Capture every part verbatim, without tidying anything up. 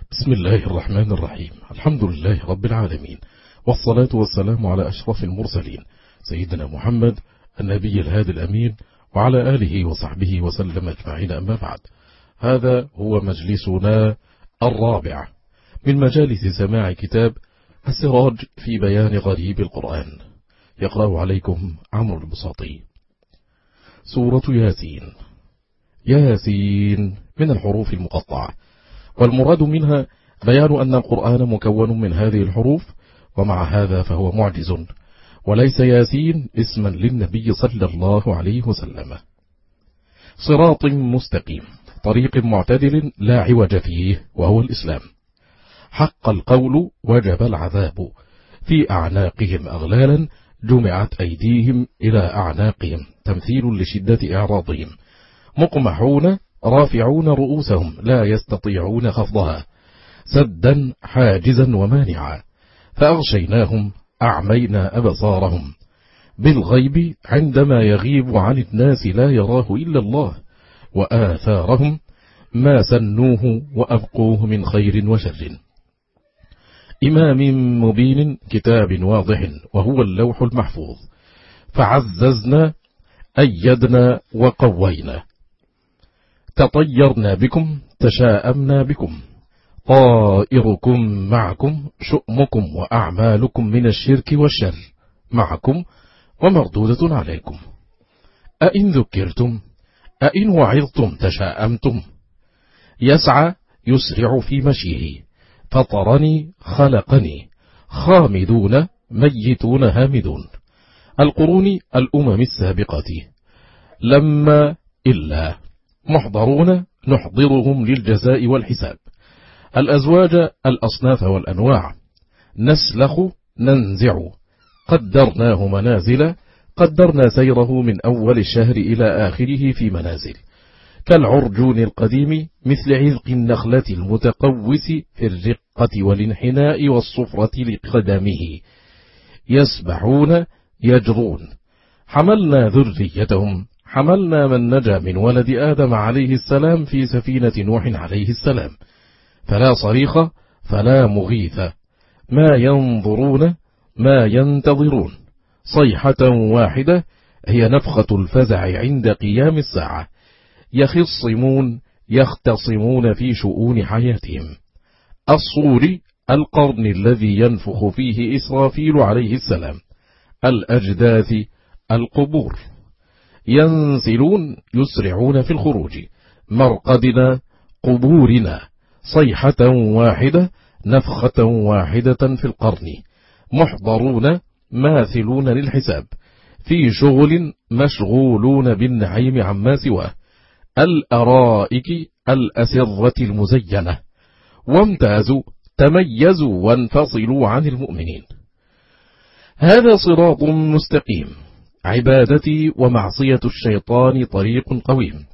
بسم الله الرحمن الرحيم. الحمد لله رب العالمين، والصلاة والسلام على أشرف المرسلين سيدنا محمد النبي الهادي الأمين، وعلى آله وصحبه وسلم أجمعين. أما بعد، هذا هو مجلسنا الرابع من مجالس سماع كتاب السراج في بيان غريب القرآن. يقرأ عليكم عمرو البساطي. سورة ياسين. ياسين من الحروف المقطعة، والمراد منها بيان أن القرآن مكون من هذه الحروف، ومع هذا فهو معجز، وليس ياسين اسما للنبي صلى الله عليه وسلم. صراط مستقيم، طريق معتدل لا عوج فيه، وهو الإسلام. حق القول وجب العذاب، في أعناقهم أغلالا جمعت أيديهم إلى أعناقهم، تمثيل لشدة إعراضهم. مقمحون رافعون رؤوسهم لا يستطيعون خفضها، سدا حاجزا ومانعا. فأغشيناهم أعمينا أبصارهم، بالغيب عندما يغيب عن الناس لا يراه إلا الله، وآثارهم ما سنوه وأبقوه من خير وشر. إمام مبين، كتاب واضح، وهو اللوح المحفوظ. فعززنا أيدنا وقوينا، تطيرنا بكم تشاءمنا بكم، طائركم معكم، شؤمكم وأعمالكم من الشرك والشر معكم ومردودة عليكم. أئن ذكرتم أئن وعظتم تشاءمتم. يسعى يسرع في مشيه، فطرني خلقني، خامدون ميتون هامدون. القرون الأمم السابقة. لما إلا محضرون نحضرهم للجزاء والحساب. الأزواج الأصناف والأنواع. نسلخ ننزع، قدرناه منازل، قدرنا سيره من أول الشهر إلى آخره في منازل. كالعرجون القديم، مثل عذق النخلة المتقوس في الرقة والانحناء والصفرة لقدمه. يسبحون يجرون. حملنا ذريتهم، حملنا من نجا من ولد آدم عليه السلام في سفينة نوح عليه السلام. فلا صريخ فلا مغيث، ما ينظرون ما ينتظرون. صيحة واحدة هي نفخة الفزع عند قيام الساعة. يخصمون يختصمون في شؤون حياتهم. الصور القرن الذي ينفخ فيه إسرافيل عليه السلام. الأجداث القبور. ينزلون يسرعون في الخروج. مرقدنا قبورنا. صيحة واحدة نفخة واحدة في القرن. محضرون ماثلون للحساب، في شغل مشغولون بالنعيم عما سواه. الأرائك الأسرة المزينة. وامتازوا تميزوا وانفصلوا عن المؤمنين. هذا صراط مستقيم. عبادتي ومعصية الشيطان طريق قويم.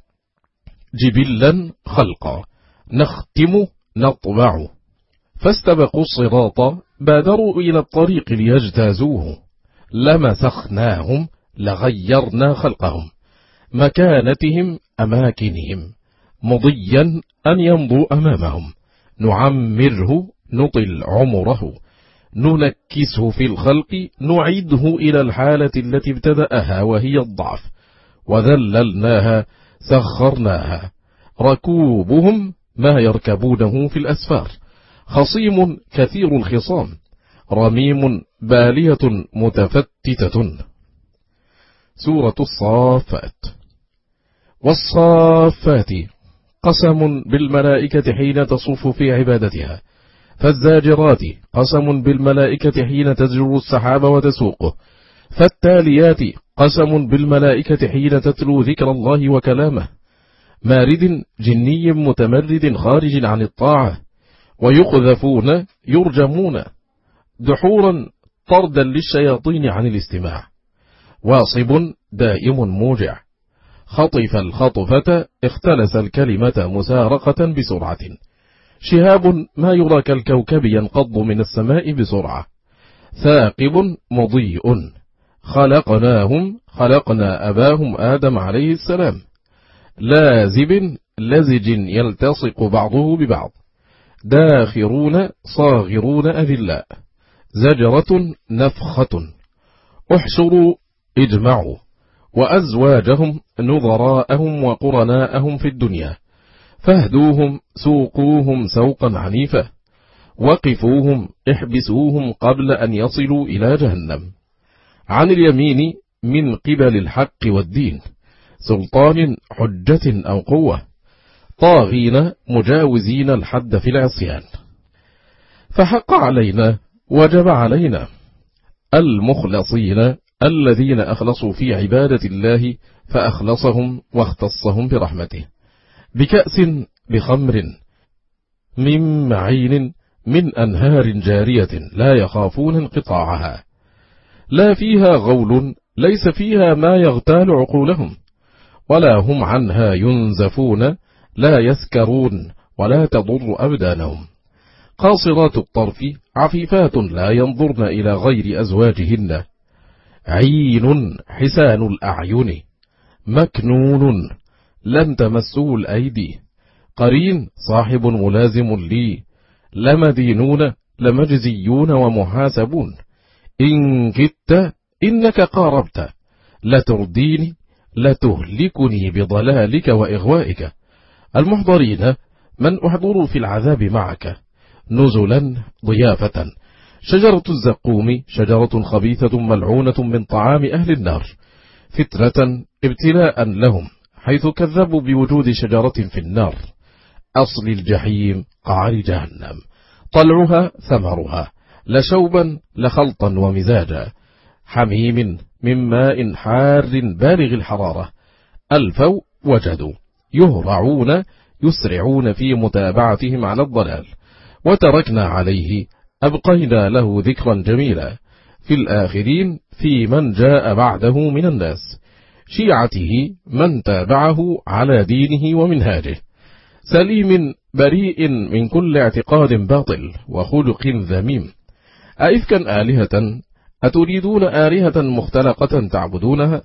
جبلا خلقا، نختم نطبع. فاستبقوا الصراط، بادروا إلى الطريق ليجتازوه. لمسخناهم لغيرنا خلقهم. مكانتهم أماكنهم، مضيا أن يمضوا أمامهم. نعمره نطل عمره. ننكسه في الخلق، نعيده إلى الحالة التي ابتدأها وهي الضعف. وذللناها سخرناها. ركوبهم ما يركبونه في الأسفار. خصيم كثير الخصام. رميم بالية متفتتة. سورة الصافات. والصافات قسم بالملائكة حين تصف في عبادتها. فالزاجرات قسم بالملائكة حين تزجر السحاب وتسوقه. فالتاليات قسم بالملائكة حين تتلو ذكر الله وكلامه. مارد جني متمرد خارج عن الطاعة. ويقذفون يرجمون. دحورا طردا للشياطين عن الاستماع. واصب دائم موجع. خطف الخطفة اختلس الكلمة مسارقة بسرعة. شهاب ما يرى كالكوكب ينقض من السماء بسرعة. ثاقب مضيء. خلقناهم خلقنا أباهم آدم عليه السلام. لازب لزج يلتصق بعضه ببعض. داخرون صاغرون أذلاء، زجرة نفخة، احشروا اجمعوا، وأزواجهم نظراءهم وقرناءهم في الدنيا، فاهدوهم سوقوهم سوقا عنيفا، وقفوهم احبسوهم قبل أن يصلوا إلى جهنم. عن اليمين من قبل الحق والدين، سلطان حجة أو قوة، طاغين مجاوزين الحد في العصيان. فحق علينا وجب علينا المخلصين الذين أخلصوا في عبادة الله فأخلصهم واختصهم برحمته، بكأس بخمر من معين من أنهار جارية لا يخافون انقطاعها، لا فيها غول ليس فيها ما يغتال عقولهم، ولا هم عنها ينزفون، لا يسكرون ولا تضر أبدانهم، قاصرات الطرف عفيفات لا ينظرن إلى غير أزواجهن، عين حسان الأعين، مكنون لم تمسه الأيدي، قرين صاحب ملازم لي، لمدينون لمجزيون ومحاسبون، إن كدت إنك قاربت، لترديني لتهلكني بضلالك وإغوائك، المحضرين من أحضروا في العذاب معك، نزلا ضيافة، شجرة الزقوم شجرة خبيثة ملعونة من طعام أهل النار، فتنة ابتلاء لهم حيث كذبوا بوجود شجرة في النار، أصل الجحيم قعر جهنم، طلعها ثمرها، لشوبا لخلطا ومزاجا، حميم من ماء حار بالغ الحرارة، ألفوا وجدوا، يهرعون يسرعون في متابعتهم على الضلال، وتركنا عليه أبقينا له ذكرا جميلا في الآخرين في من جاء بعده من الناس، شيعته من تابعه على دينه ومنهاجه، سليم بريء من كل اعتقاد باطل وخلق ذميم، أئفكا آلهة أتريدون آلهة مختلقة تعبدونها،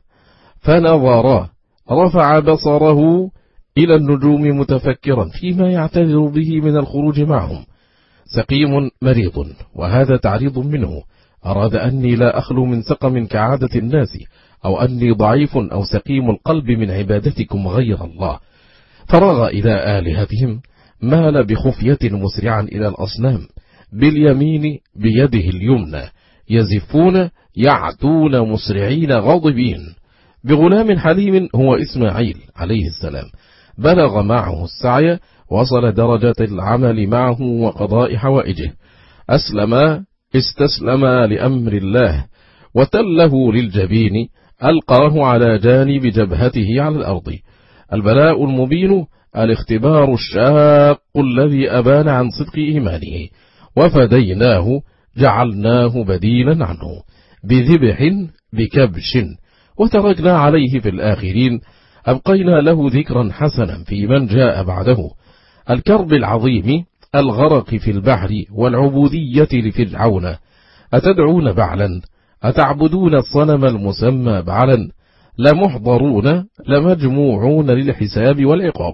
فنظر رفع بصره إلى النجوم متفكرا فيما يعتذر به من الخروج معهم، سقيم مريض، وهذا تعريض منه، أراد أني لا أخلو من سقم كعادة الناس، أو أني ضعيف أو سقيم القلب من عبادتكم غير الله، فرغ إلى آلهتهم، مال بخفية مسرعا إلى الأصنام، باليمين بيده اليمنى، يزفون يعتون مسرعين غاضبين، بغلام حليم هو إسماعيل عليه السلام، بلغ معه السعي، وصل درجة العمل معه وقضاء حوائجه، أسلم استسلم لأمر الله، وتله للجبين، ألقاه على جانب جبهته على الأرض، البلاء المبين، الاختبار الشاق الذي أبان عن صدق إيمانه، وفديناه جعلناه بديلا عنه، بذبح بكبش، وتركنا عليه في الآخرين، أبقينا له ذكرا حسنا في من جاء بعده، الكرب العظيم، الغرق في البحر والعبودية لفرعون، أتدعون بعلا أتعبدون الصنم المسمى بعلا، لمحضرون لمجموعون للحساب والعقاب،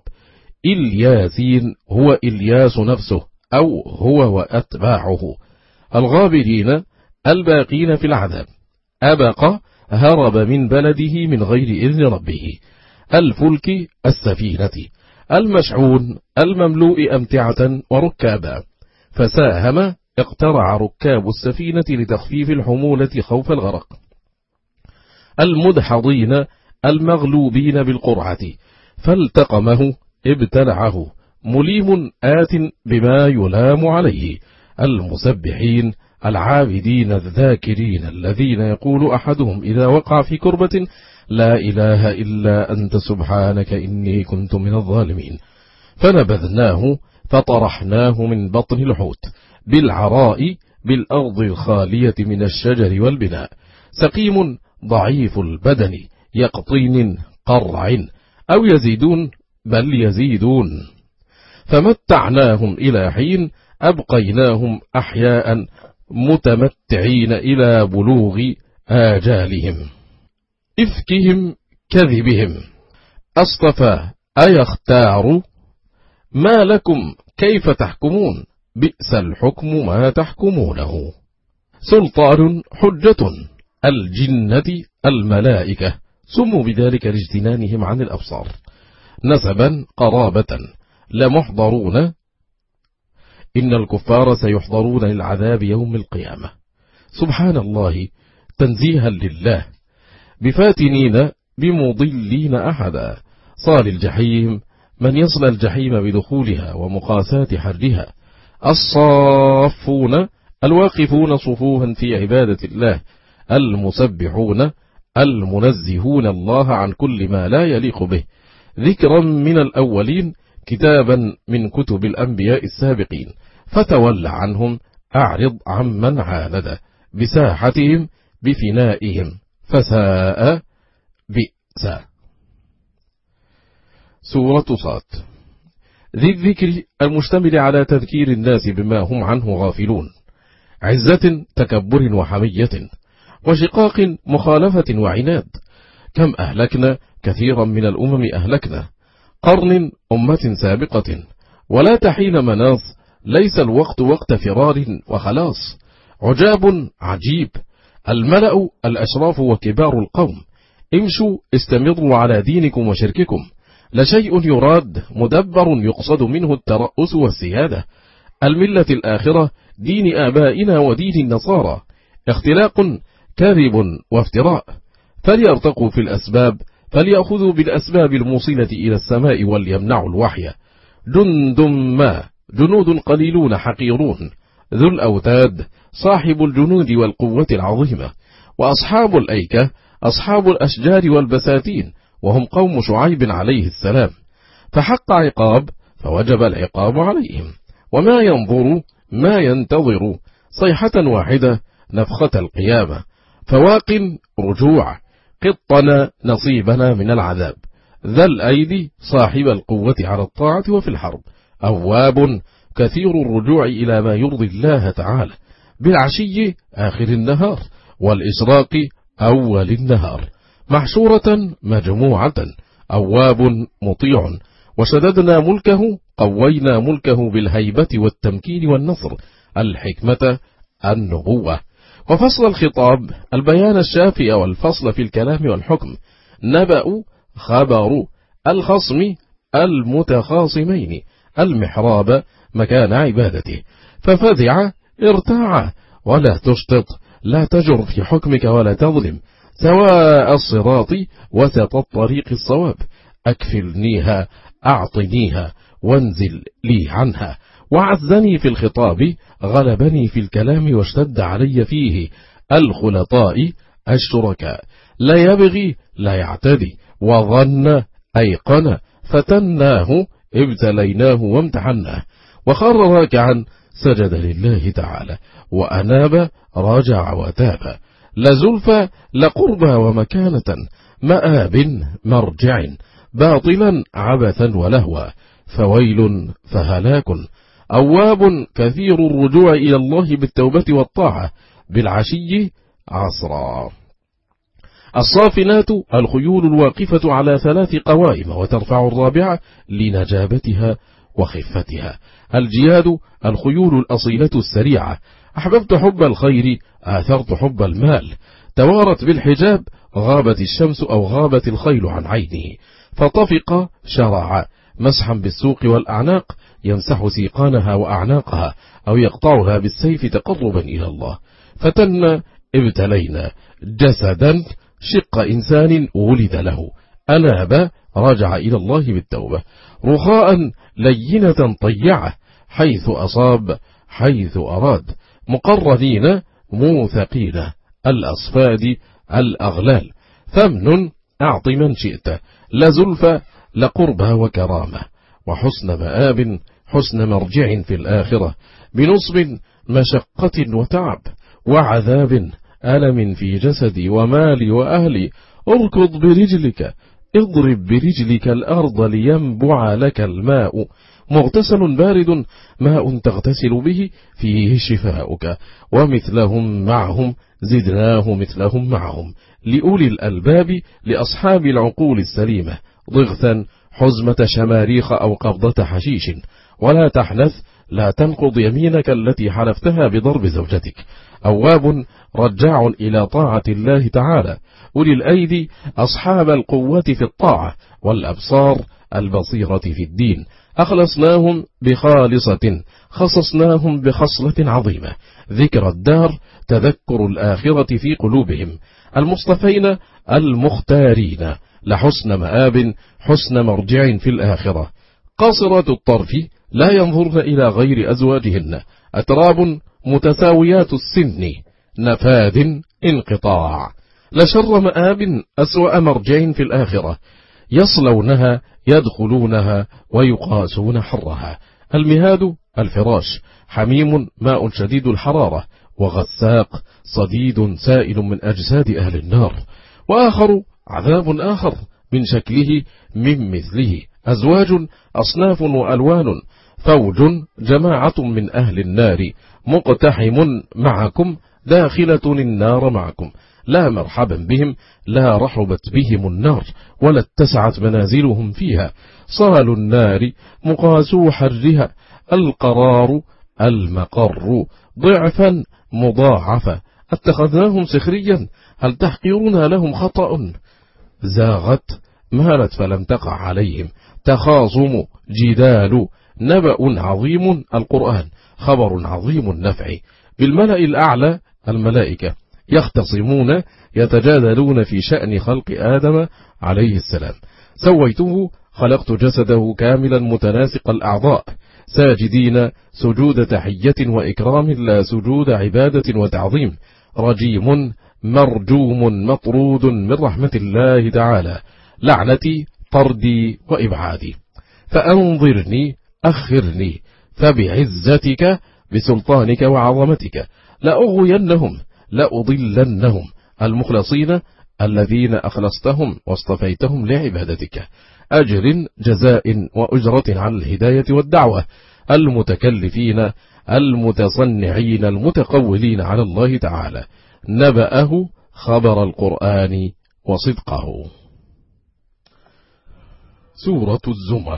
إلياسين هو إلياس نفسه أو هو وأتباعه، الغابرين الباقين في العذاب، أبق هرب من بلده من غير إذن ربه، الفلك السفينة، المشحون المملوء أمتعة وركابا، فساهم اقترع ركاب السفينة لتخفيف الحمولة خوف الغرق، المدحضين المغلوبين بالقرعة، فالتقمه ابتلعه، مليم آت بما يلام عليه، المسبحين العابدين الذاكرين الذين يقول أحدهم إذا وقع في كربة لا إله إلا أنت سبحانك إني كنت من الظالمين، فنبذناه فطرحناه من بطن الحوت، بالعراء بالأرض الخالية من الشجر والبناء، سقيم ضعيف البدن يقطين قرع، أو يزيدون بل يزيدون، فمتعناهم إلى حين، أبقيناهم أحياء متمتعين إلى بلوغ آجالهم، إفكهم كذبهم، أصطفى أيختار، ما لكم كيف تحكمون، بئس الحكم ما تحكمونه. سلطان حجة الجنة الملائكة سموا بذلك لاجتنانهم عن الأبصار. نسبا قرابة لمحضرون إن الكفار سيحضرون للعذاب يوم القيامة. سبحان الله تنزيها لله بفاتنين بمضلين أحدا. صال الجحيم من يصل الجحيم بدخولها ومقاسات حرها. الصافون الواقفون صفوها في عبادة الله المسبحون المنزهون الله عن كل ما لا يليق به. ذكرا من الأولين كتابا من كتب الأنبياء السابقين فتول عنهم أعرض عمن عاند بساحتهم بفنائهم فساء بئس. سورة صاد ذي الذكر المشتمل على تذكير الناس بما هم عنه غافلون. عزة تكبر وحمية وشقاق مخالفة وعناد. كم أهلكنا كثيرا من الأمم أهلكنا قرن أمة سابقة ولا تحين مناص. ليس الوقت وقت فرار وخلاص. عجاب عجيب الملأ الأشراف وكبار القوم. امشوا استمروا على دينكم وشرككم. لشيء يراد مدبر يقصد منه الترأس والسيادة. الملة الآخرة دين آبائنا ودين النصارى. اختلاق كاذب وافتراء. فليرتقوا في الأسباب فليأخذوا بالأسباب الموصلة إلى السماء وليمنعوا الوحي. جند ما جنود قليلون حقيرون ذو الأوتاد صاحب الجنود والقوة العظيمة. وأصحاب الأيكة أصحاب الأشجار والبساتين وهم قوم شعيب عليه السلام. فحق عقاب فوجب العقاب عليهم. وما ينظر ما ينتظر صيحة واحدة نفخة القيامة. فواق رجوع قطنا نصيبنا من العذاب. ذا الأيدي صاحب القوة على الطاعة وفي الحرب. أواب كثير الرجوع إلى ما يرضي الله تعالى. بالعشي آخر النهار والإشراق أول النهار. محشورة مجموعة. أواب مطيع وشددنا ملكه قوينا ملكه بالهيبة والتمكين والنصر. الحكمة النبوة. وفصل الخطاب البيان الشافي والفصل في الكلام والحكم. نبأ خبر الخصم المتخاصمين. المحراب مكان عبادته. ففزع ارتاع ولا تشطط لا تجر في حكمك ولا تظلم. سواء الصراط وسط الطريق الصواب. أكفلنيها أعطنيها وانزل لي عنها. وعزني في الخطاب غلبني في الكلام واشتد علي فيه. الخلطاء الشركاء لا يبغي لا يعتدي. وظن أيقن فتناه ابتليناه وامتحناه. وخر راكعا سجد لله تعالى وأناب راجع وتاب. لزلفى لقربى ومكانة مآب مرجع. باطلا عبثا ولهوا فويل فهلاك. أواب كثير الرجوع إلى الله بالتوبة والطاعة. بالعشي عصرا. الصافنات الخيول الواقفة على ثلاث قوائم وترفع الرابعة لنجابتها وخفتها. الجياد الخيول الأصيلة السريعة. أحببت حب الخير آثرت حب المال. توارت بالحجاب غابت الشمس أو غابت الخيل عن عينه. فطفق شرع مسحا بالسوق والأعناق يمسح سيقانها وأعناقها أو يقطعها بالسيف تقربا إلى الله. فتن ابتلينا جسدا شق إنسان ولد له. أناب رجع إلى الله بالتوبة. رخاء لينة طيعة حيث أصاب حيث أراد. مقرنين موثقين الأصفاد الأغلال. فمن أعط من شئت. لزلفى لقربى وكرامة. وحسن مآب حسن مرجع في الآخرة. بنصب مشقة وتعب وعذاب ألم في جسدي ومالي وأهلي. اركض برجلك اضرب برجلك الأرض لينبع لك الماء. مغتسل بارد ماء تغتسل به فيه شفاؤك. ومثلهم معهم زدناه مثلهم معهم. لأولي الألباب لأصحاب العقول السليمة. ضغثا حزمة شماريخ أو قبضة حشيش. ولا تحنث لا تنقض يمينك التي حلفتها بضرب زوجتك. أواب رجاع إلى طاعة الله تعالى، أولي الأيدي أصحاب القوة في الطاعة، والأبصار البصيرة في الدين. أخلصناهم بخالصة، خصصناهم بخصلة عظيمة، ذكر الدار، تذكر الآخرة في قلوبهم. المصطفين المختارين لحسن مآب، حسن مرجع في الآخرة. قاصرات الطرف لا ينظرن إلى غير أزواجهن، أتراب متساويات السن، نفاد انقطاع. لشر مآب، أسوأ مرجع في الآخرة، يصلونها يدخلونها ويقاسون حرها. المهاد الفراش، حميم ماء شديد الحرارة، وغساق صديد سائل من أجساد أهل النار. وآخر عذاب آخر من شكله من مثله، أزواج أصناف وألوان، فوج جماعة من أهل النار، مقتحم معكم داخلة النار معكم، لا مرحبا بهم، لا رحبت بهم النار، ولا اتسعت منازلهم فيها. صال النار مقاسو حرها، القرار المقر، ضعفا مضاعفة. اتخذناهم سخريا، هل تحقرون لهم خطأ؟ زاغت مالت فلم تقع عليهم، تخاصم جدال، نبأ عظيم القرآن، خبر عظيم النفع. بالملأ الأعلى الملائكة يختصمون يتجادلون في شأن خلق آدم عليه السلام. سويته، خلقت جسده كاملا متناسق الأعضاء، ساجدين سجود تحية وإكرام، لا سجود عبادة وتعظيم. رجيم مرجوم مطرود من رحمة الله تعالى، لعنتي طردي وإبعادي. فأنظرني أخرني، فبعزتك بسلطانك وعظمتك لأغوينهم لأضلنهم. المخلصين الذين أخلصتهم واصطفيتهم لعبادتك، أجر جزاء وأجرة على الهداية والدعوة. المتكلفين المتصنعين المتقولين على الله تعالى، نبأه خبر القرآن وصدقه. سورة الزمر.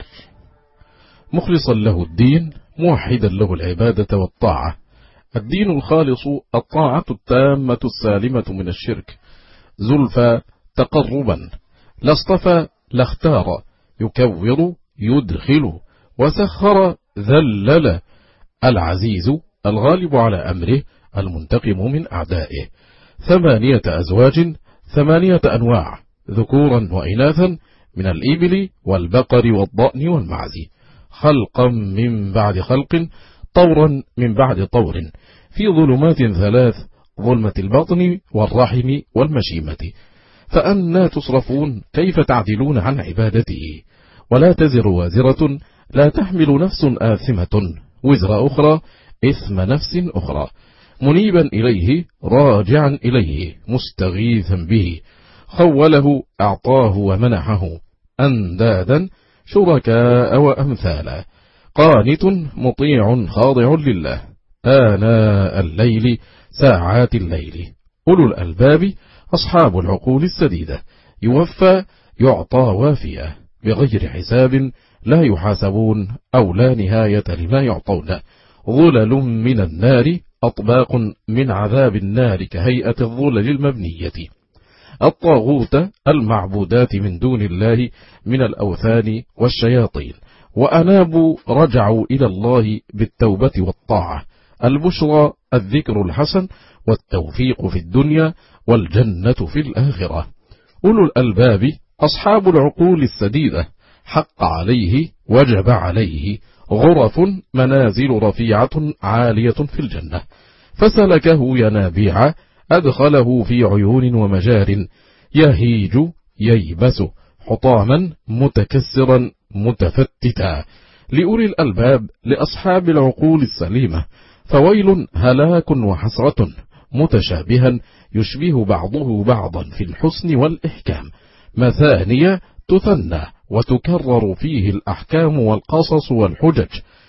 مخلصا له الدين، موحدا له العبادة والطاعة. الدين الخالص الطاعة التامة السالمة من الشرك، زلفى تقربا، لا اصطفى لا اختار، يكور يدخل، وسخر ذلل. العزيز الغالب على أمره، المنتقم من أعدائه. ثمانية أزواج، ثمانية أنواع، ذكورا وإناثا، من الإبل والبقر والضأن والمعز، خلقا من بعد خلق، طورا من بعد طور، في ظلمات ثلاث، ظلمة البطن والرحم والمشيمة. فأنا تصرفون؟ كيف تعدلون عن عبادته؟ ولا تزر وازرة، لا تحمل نفس آثمة وزر أخرى، إثم نفس أخرى، منيبا إليه راجعا إليه مستغيثا به، خوله أعطاه ومنحه، أندادا شركاء وأمثالا، قانت مطيع خاضع لله آناء الليل ساعات الليل. أولو الألباب أصحاب العقول السديدة، يوفى يعطى وافية بغير حساب، لا يحاسبون أو لا نهاية لما يعطون. ظلل من النار، أطباق من عذاب النار كهيئة الظلل المبنية. الطاغوت المعبودات من دون الله من الأوثان والشياطين، وأنابوا رجعوا إلى الله بالتوبة والطاعة. البشرى الذكر الحسن والتوفيق في الدنيا والجنة في الآخرة. أولو الألباب أصحاب العقول السديدة، حق عليه وجب عليه، غرف منازل رفيعة عالية في الجنة، فسلكه ينابيع، أدخله في عيون ومجار، يهيج ييبس حطاما متكسرا متفتتا. لأولي الألباب لأصحاب العقول السليمة، فويل هلاك وحسرة، متشابها يشبه بعضه بعضا في الحسن والإحكام، مثانية تثنى وتكرر فيه الأحكام والقصص والحجج،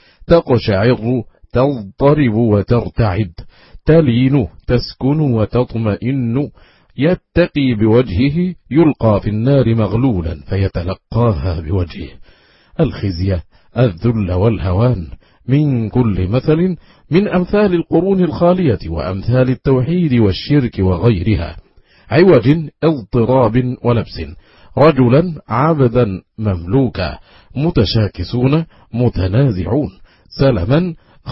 تقشعر تضطرب وترتعد، تلين تسكن وتطمئن، يتقي بوجهه يلقى في النار مغلولا فيتلقاها بوجهه. الخزي الذل والهوان من كل مثل من أمثال القرون الخالية وأمثال التوحيد والشرك وغيرها، عوج اضطراب ولبس، رجلا عبدا مملوكا، متشاكسون متنازعون، سلما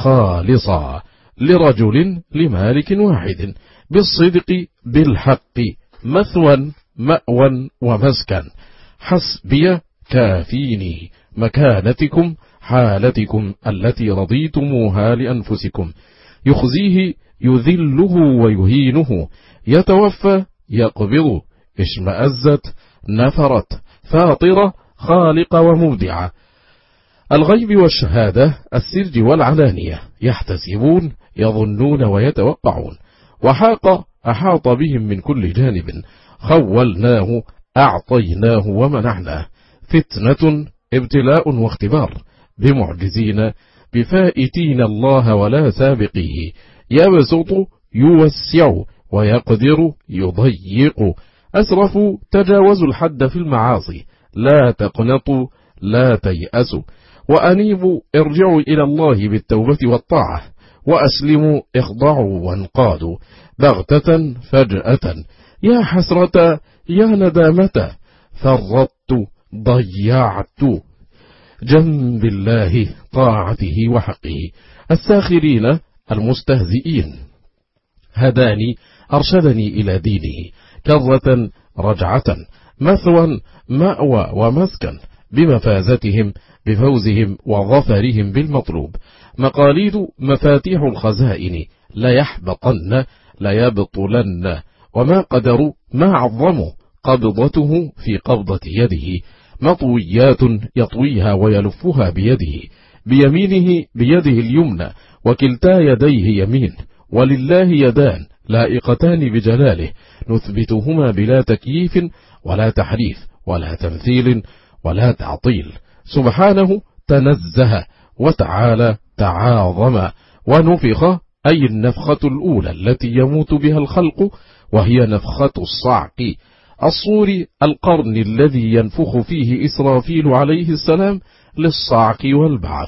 خالصا لرجل لمالك واحد، بالصدق بالحق، مثوى مأوى ومسكن، حسبي كافيني، مكانتكم حالتكم التي رضيتموها لأنفسكم، يخزيه يذله ويهينه، يتوفى يقبض، اشمأزت نفرت، فاطرة خالق ومبدعة، الغيب والشهادة، السر والعلانية، يحتسبون يظنون ويتوقعون، وحاق أحاط بهم من كل جانب، خولناه أعطيناه ومنعناه، فتنة ابتلاء واختبار، بمعجزين بفائتين الله ولا سابقيه، يبسط يوسع ويقدر يضيق، أسرفوا تجاوزوا الحد في المعاصي، لا تقنطوا لا تيأسوا، وأنيبوا ارجعوا إلى الله بالتوبة والطاعة، وأسلموا اخضعوا وانقادوا، بغتة فجأة، يا حسرة يا ندامة، فرطت ضيعت، جنب الله طاعته وحقه، الساخرين المستهزئين، هداني أرشدني إلى دينه، كرة رجعة، مثوى مأوى ومسكن، بمفازتهم بفوزهم وظفرهم بالمطلوب، مقاليد مفاتيح الخزائن، ليحبطن ليبطلن، وما قدروا ما عظموا، قبضته في قبضة يده، مطويات يطويها ويلفها بيده، بيمينه بيده اليمنى، وكلتا يديه يمين، ولله يدان لائقتان بجلاله، نثبتهما بلا تكييف ولا تحريف ولا تمثيل ولا تعطيل، سبحانه تنزه وتعالى تعاظم، ونفخ أي النفخة الأولى التي يموت بها الخلق، وهي نفخة الصعق، الصور القرن الذي ينفخ فيه إسرافيل عليه السلام للصعق والبعث،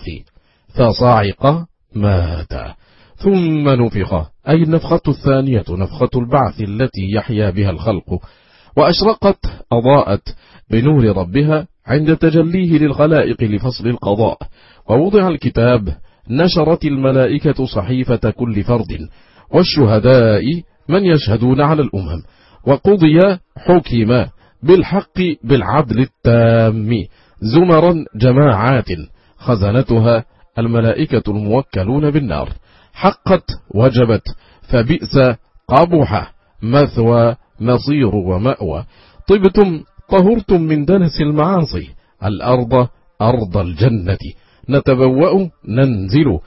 فصعق مات، ثم نفخ أي النفخة الثانية نفخة البعث التي يحيا بها الخلق، وأشرقت أضاءت بنور ربها عند تجليه للخلائق لفصل القضاء، ووضع الكتاب، نشرت الملائكة صحيفة كل فرد، والشهداء من يشهدون على الأمم، وقضي حكم بالحق بالعدل التام، زمرا جماعات، خزنتها الملائكة الموكلون بالنار، حقت وجبت، فبئس قبح، مثوى مصير ومأوى، طبتم طهرتم من دنس المعاصي، الأرض أرض الجنة، نتبوأ ننزل،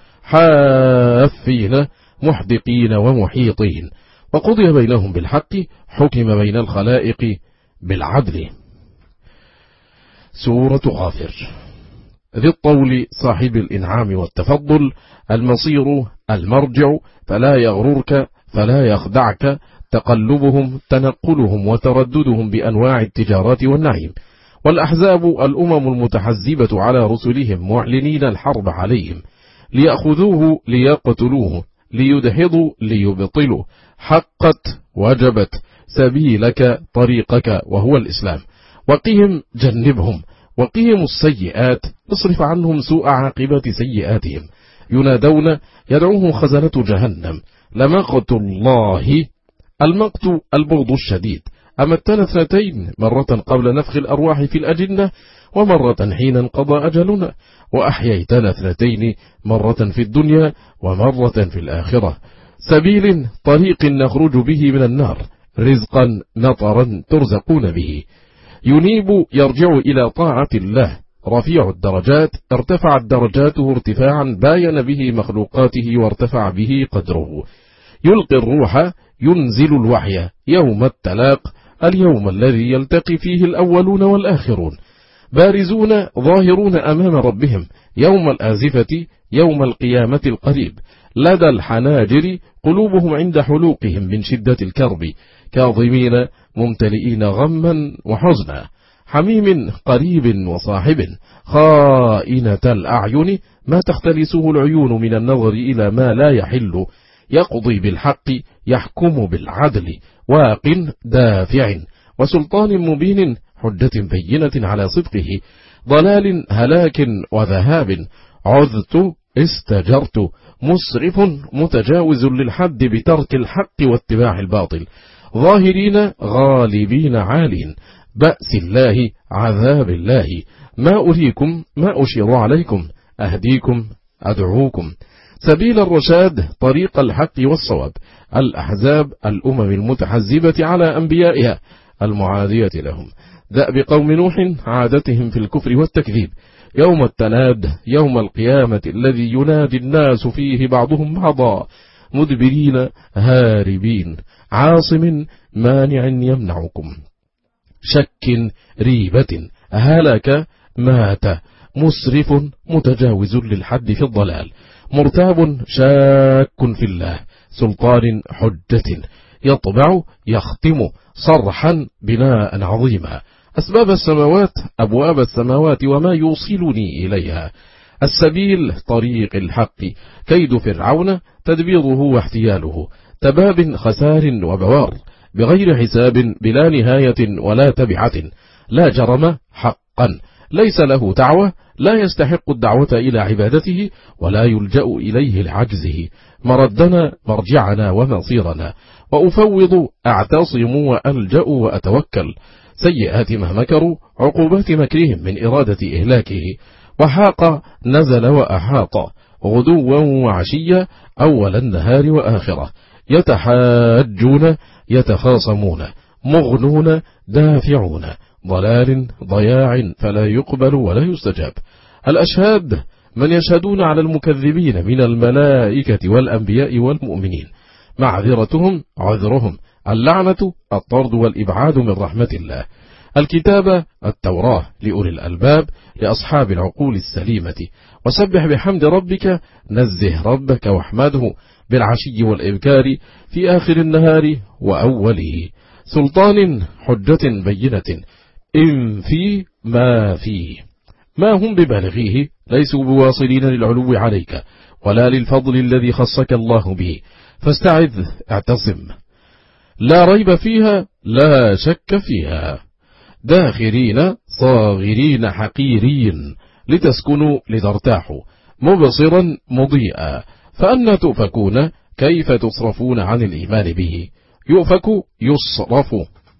حافين محدقين ومحيطين، وقضي بينهم بالحق، حكم بين الخلائق بالعدل. سورة غافر، ذي الطول صاحب الإنعام والتفضل، المصير المرجع، فلا يغررك فلا يخدعك تقلبهم تنقلهم وترددهم بأنواع التجارات والنعيم، والأحزاب الأمم المتحزبة على رسلهم معلنين الحرب عليهم، ليأخذوه ليقتلوه ليدحضوا ليبطلوا، حقت وجبت سبيلك طريقك وهو الإسلام، وقهم جنبهم، وقهم السيئات اصرف عنهم سوء عاقبة سيئاتهم، ينادون يدعوه خزنة جهنم، لمقت الله، المقت البغض الشديد، أمتنا اثنتين، مرة قبل نفخ الأرواح في الأجنة، ومرة حين انقضى أجلنا، وأحييتنا اثنتين، مرة في الدنيا ومرة في الآخرة، سبيل طريق نخرج به من النار، رزقا مطرا ترزقون به، ينيب يرجع إلى طاعة الله، رفيع الدرجات ارتفعت درجاته ارتفاعا باين به مخلوقاته وارتفع به قدره، يلقي الروح ينزل الوحي يوم التلاق، اليوم الذي يلتقي فيه الأولون والآخرون، بارزون ظاهرون أمام ربهم، يوم الآزفة يوم القيامة القريب، لدى الحناجر قلوبهم عند حلوقهم من شدة الكرب، كاظمين ممتلئين غما وحزنا، حميم قريب وصاحب، خائنة الأعين ما تختلسه العيون من النظر إلى ما لا يحل، يقضي بالحق يحكم بالعدل، واق دافع وسلطان مبين، حجة بينة على صدقه، ضلال هلاك وذهاب، عذت استجرت، مسرف متجاوز للحد بترك الحق واتباع الباطل، ظاهرين غالبين عالين، بأس الله عذاب الله، ما أريكم ما أشير عليكم، أهديكم أدعوكم، سبيل الرشاد طريق الحق والصواب، الأحزاب الأمم المتحزبة على أنبيائها المعادية لهم، دأب قوم نوح عادتهم في الكفر والتكذيب، يوم التناد يوم القيامة الذي ينادي الناس فيه بعضهم بعضا، مدبرين هاربين، عاصم مانع يمنعكم، شك ريبة هلك مات، مسرف متجاوز للحد في الضلال، مرتاب شاك في الله، سلطان حجة يطبع يختم صرحا بناء عظيما، أسباب السماوات أبواب السماوات وما يوصلني إليها، السبيل طريق الحق، كيد فرعون تدبيره واحتياله، تباب خسار وبوار، بغير حساب بلا نهاية ولا تبعة، لا جرم حقا، ليس له دعوة، لا يستحق الدعوة إلى عبادته ولا يلجأ إليه لعجزه، مردنا مرجعنا ومصيرنا، وأفوض أعتصم وألجأ وأتوكل، سيئات ما مكروا عقوبات مكرهم من إرادة إهلاكه، وحاق نزل وأحاط، غدوا وعشيا أول النهار وآخرة، يتحاجون يتخاصمون، مغنون دافعون، ضلال ضياع فلا يقبل ولا يستجاب، الأشهاد من يشهدون على المكذبين من الملائكة والأنبياء والمؤمنين، معذرتهم عذرهم، اللعنة الطرد والإبعاد من رحمة الله، الكتابة التوراة لأولي الألباب لأصحاب العقول السليمة، وسبح بحمد ربك، نزه ربك واحمده بالعشي والإبكار في آخر النهار وأوله، سلطان حجة بينة إن في ما فيه، ما هم ببالغيه، ليسوا بواصلين للعلو عليك ولا للفضل الذي خصك الله به، فاستعذ اعتصم، لا ريب فيها لا شك فيها، داخرين صاغرين حقيرين، لتسكنوا لترتاحوا، مبصرا مضيئا، فأنا تؤفكون، كيف تصرفون عن الإيمان به، يؤفك يصرف،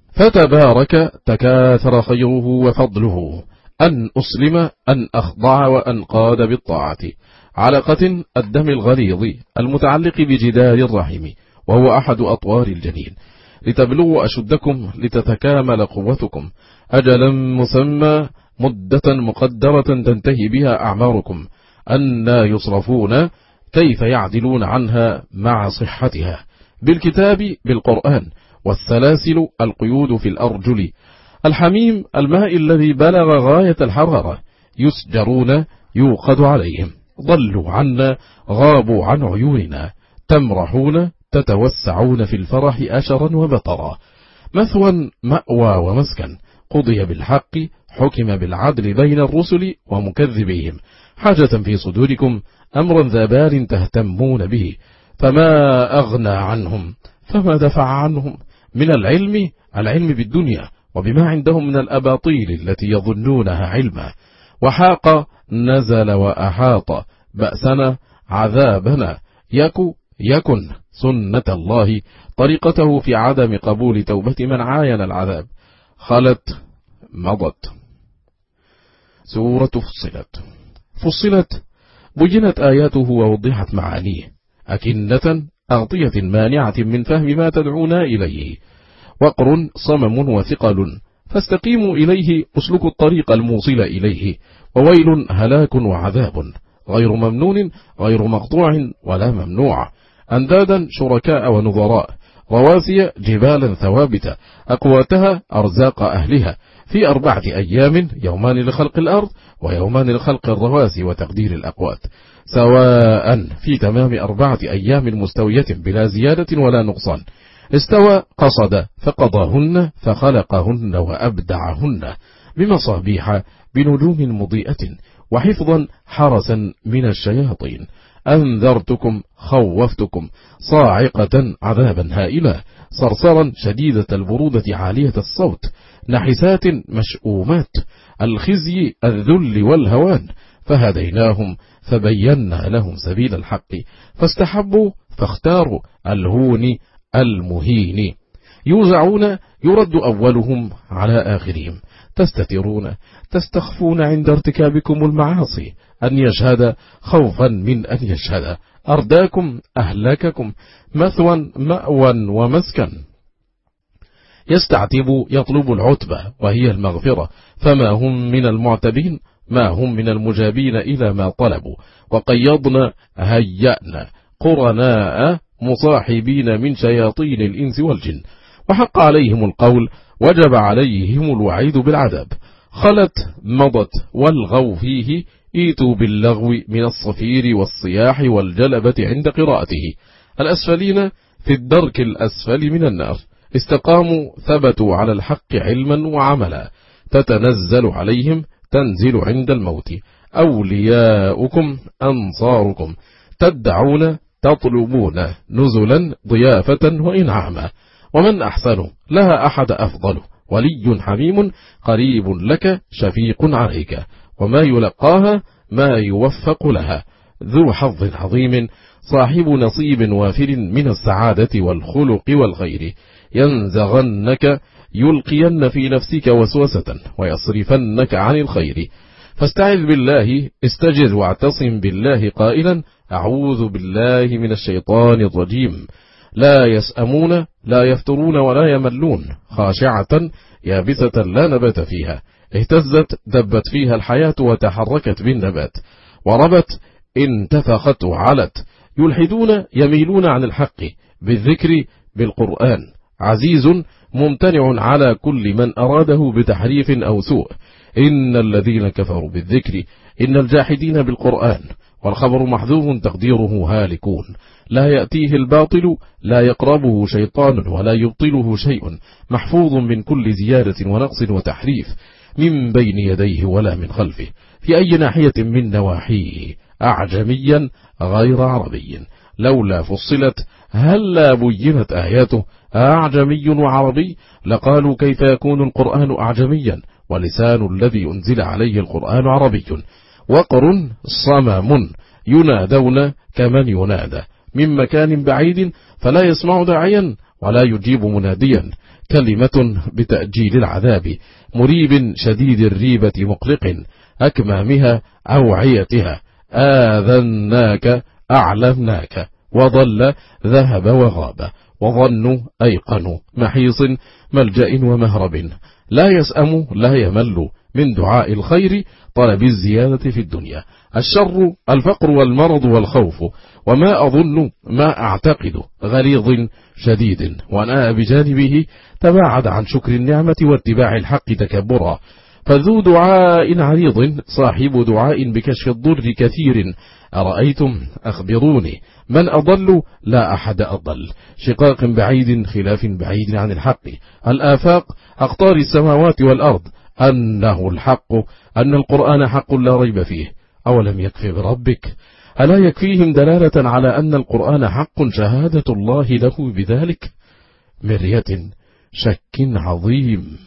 فتبارك تكاثر خيره وفضله، أن أسلم أن أخضع وأنقاد بالطاعة، علقة الدم الغليظ المتعلق بجدار الرحم، وهو أحد أطوار الجنين، لتبلغوا أشدكم لتتكامل قوتكم، أجلا مسمى مدة مقدرة تنتهي بها أعماركم، أن يصرفون، كيف يعدلون عنها مع صحتها، بالكتاب بالقرآن، والسلاسل القيود في الأرجل، الحميم الماء الذي بلغ غاية الحرارة، يسجرون يوقد عليهم، ضلوا عنا غابوا عن عيوننا، تمرحون تتوسعون في الفرح أشرا وبطرا، مثوى مأوى ومسكن، قضي بالحق، حكم بالعدل بين الرسل ومكذبيهم، حاجة في صدوركم، أمرا ذا بال تهتمون به، فما أغنى عنهم، فما دفع عنهم من العلم، العلم بالدنيا وبما عندهم من الأباطيل التي يظنونها علما، وحاق نزل وأحاط، بأسنا عذابنا، يكو يكن سنة الله، طريقته في عدم قبول توبة من عاين العذاب، خلت مضت. سورة فصلت فصلت بجنت آياته ووضحت معانيه، أكنة أغطية مانعة من فهم ما تدعونا إليه، وقر صمم وثقل، فاستقيموا إليه، اسلكوا الطريق الموصل إليه، وويل هلاك وعذاب، غير ممنون غير مقطوع ولا ممنوع، أندادا شركاء ونظراء، رواسي جبالا ثوابت، أقواتها أرزاق أهلها، في أربعة أيام، يومان لخلق الأرض ويومان لخلق الرواسي وتقدير الأقوات، سواء في تمام أربعة أيام مستوية بلا زيادة ولا نقصان، استوى قصد فقضاهن فخلقهن وأبدعهن، بمصابيح بنجوم مضيئة وحفظا حرسا من الشياطين. أنذرتكم خوفتكم صاعقة عذابا هائلا صرصرا شديدة البرودة عالية الصوت نحسات مشؤومات الخزي الذل والهوان. فهديناهم فبينا لهم سبيل الحق فاستحبوا فاختاروا الهون المهين. يوزعون يرد أولهم على آخرهم. تستترون تستخفون عند ارتكابكم المعاصي أن يشهد خوفا من أن يشهد. أرداكم أهلككم مثوى مأوى ومسكن. يستعتب يطلب العتبة وهي المغفرة فما هم من المعتبين ما هم من المجابين إلى ما طلبوا. وقيضنا هيأنا قرناء مصاحبين من شياطين الإنس والجن وحق عليهم القول وجب عليهم الوعيد بالعذاب. خلت مضت والغوا فيه ايتوا باللغو من الصفير والصياح والجلبة عند قراءته. الأسفلين في الدرك الأسفل من النار. استقاموا ثبتوا على الحق علما وعملا. تتنزل عليهم تنزل عند الموت. أولياؤكم أنصاركم تدعون تطلبون نزلا ضيافة وإنعاما. ومن أحسن لا أحد أفضل ولي حميم قريب لك شفيق عليك. وما يلقاها ما يوفق لها ذو حظ عظيم صاحب نصيب وافر من السعادة والخلق والخير. ينزغنك يلقين في نفسك وسوسة ويصرفنك عن الخير. فاستعذ بالله استجذ واعتصم بالله قائلا أعوذ بالله من الشيطان الرجيم. لا يسأمون لا يفترون ولا يملون خاشعة يابسة لا نبات فيها. اهتزت دبت فيها الحياة وتحركت بالنبات وربت انتفخت وعلت. يلحدون يميلون عن الحق بالذكر بالقرآن. عزيز ممتنع على كل من أراده بتحريف أو سوء. إن الذين كفروا بالذكر إن الجاحدين بالقرآن. والخبر محذوف تقديره هالكون. لا يأتيه الباطل لا يقربه شيطان ولا يبطله شيء. محفوظ من كل زيادة ونقص وتحريف من بين يديه ولا من خلفه في أي ناحية من نواحيه. أعجميا غير عربي لولا فصلت هلا بينت آياته. أعجمي وعربي لقالوا كيف يكون القرآن أعجميا ولسان الذي أنزل عليه القرآن عربي. وقر صمم ينادون كمن ينادى من مكان بعيد فلا يسمع داعيا ولا يجيب مناديا. كلمة بتأجيل العذاب مريب شديد الريبة مقلق أكمامها أوعيتها. آذناك أعلمناك وضل ذهب وغاب. وظنوا أيقنوا محيص ملجأ ومهرب. لا يسأم لا يمل من دعاء الخير طلب الزيادة في الدنيا. الشر الفقر والمرض والخوف. وما أظن ما أعتقد غليظ شديد وأنا بجانبه تباعد عن شكر النعمة واتباع الحق تكبرا. فذو دعاء عريض صاحب دعاء بكشف الضر كثير. أرأيتم أخبروني من أضل لا أحد أضل. شقاق بعيد خلاف بعيد عن الحق. الآفاق أقطار السماوات والأرض أنه الحق أن القرآن حق لا ريب فيه. أولم يكف بربك ألا يكفيهم دلالة على أن القرآن حق شهادة الله له بذلك. مرية شك عظيم.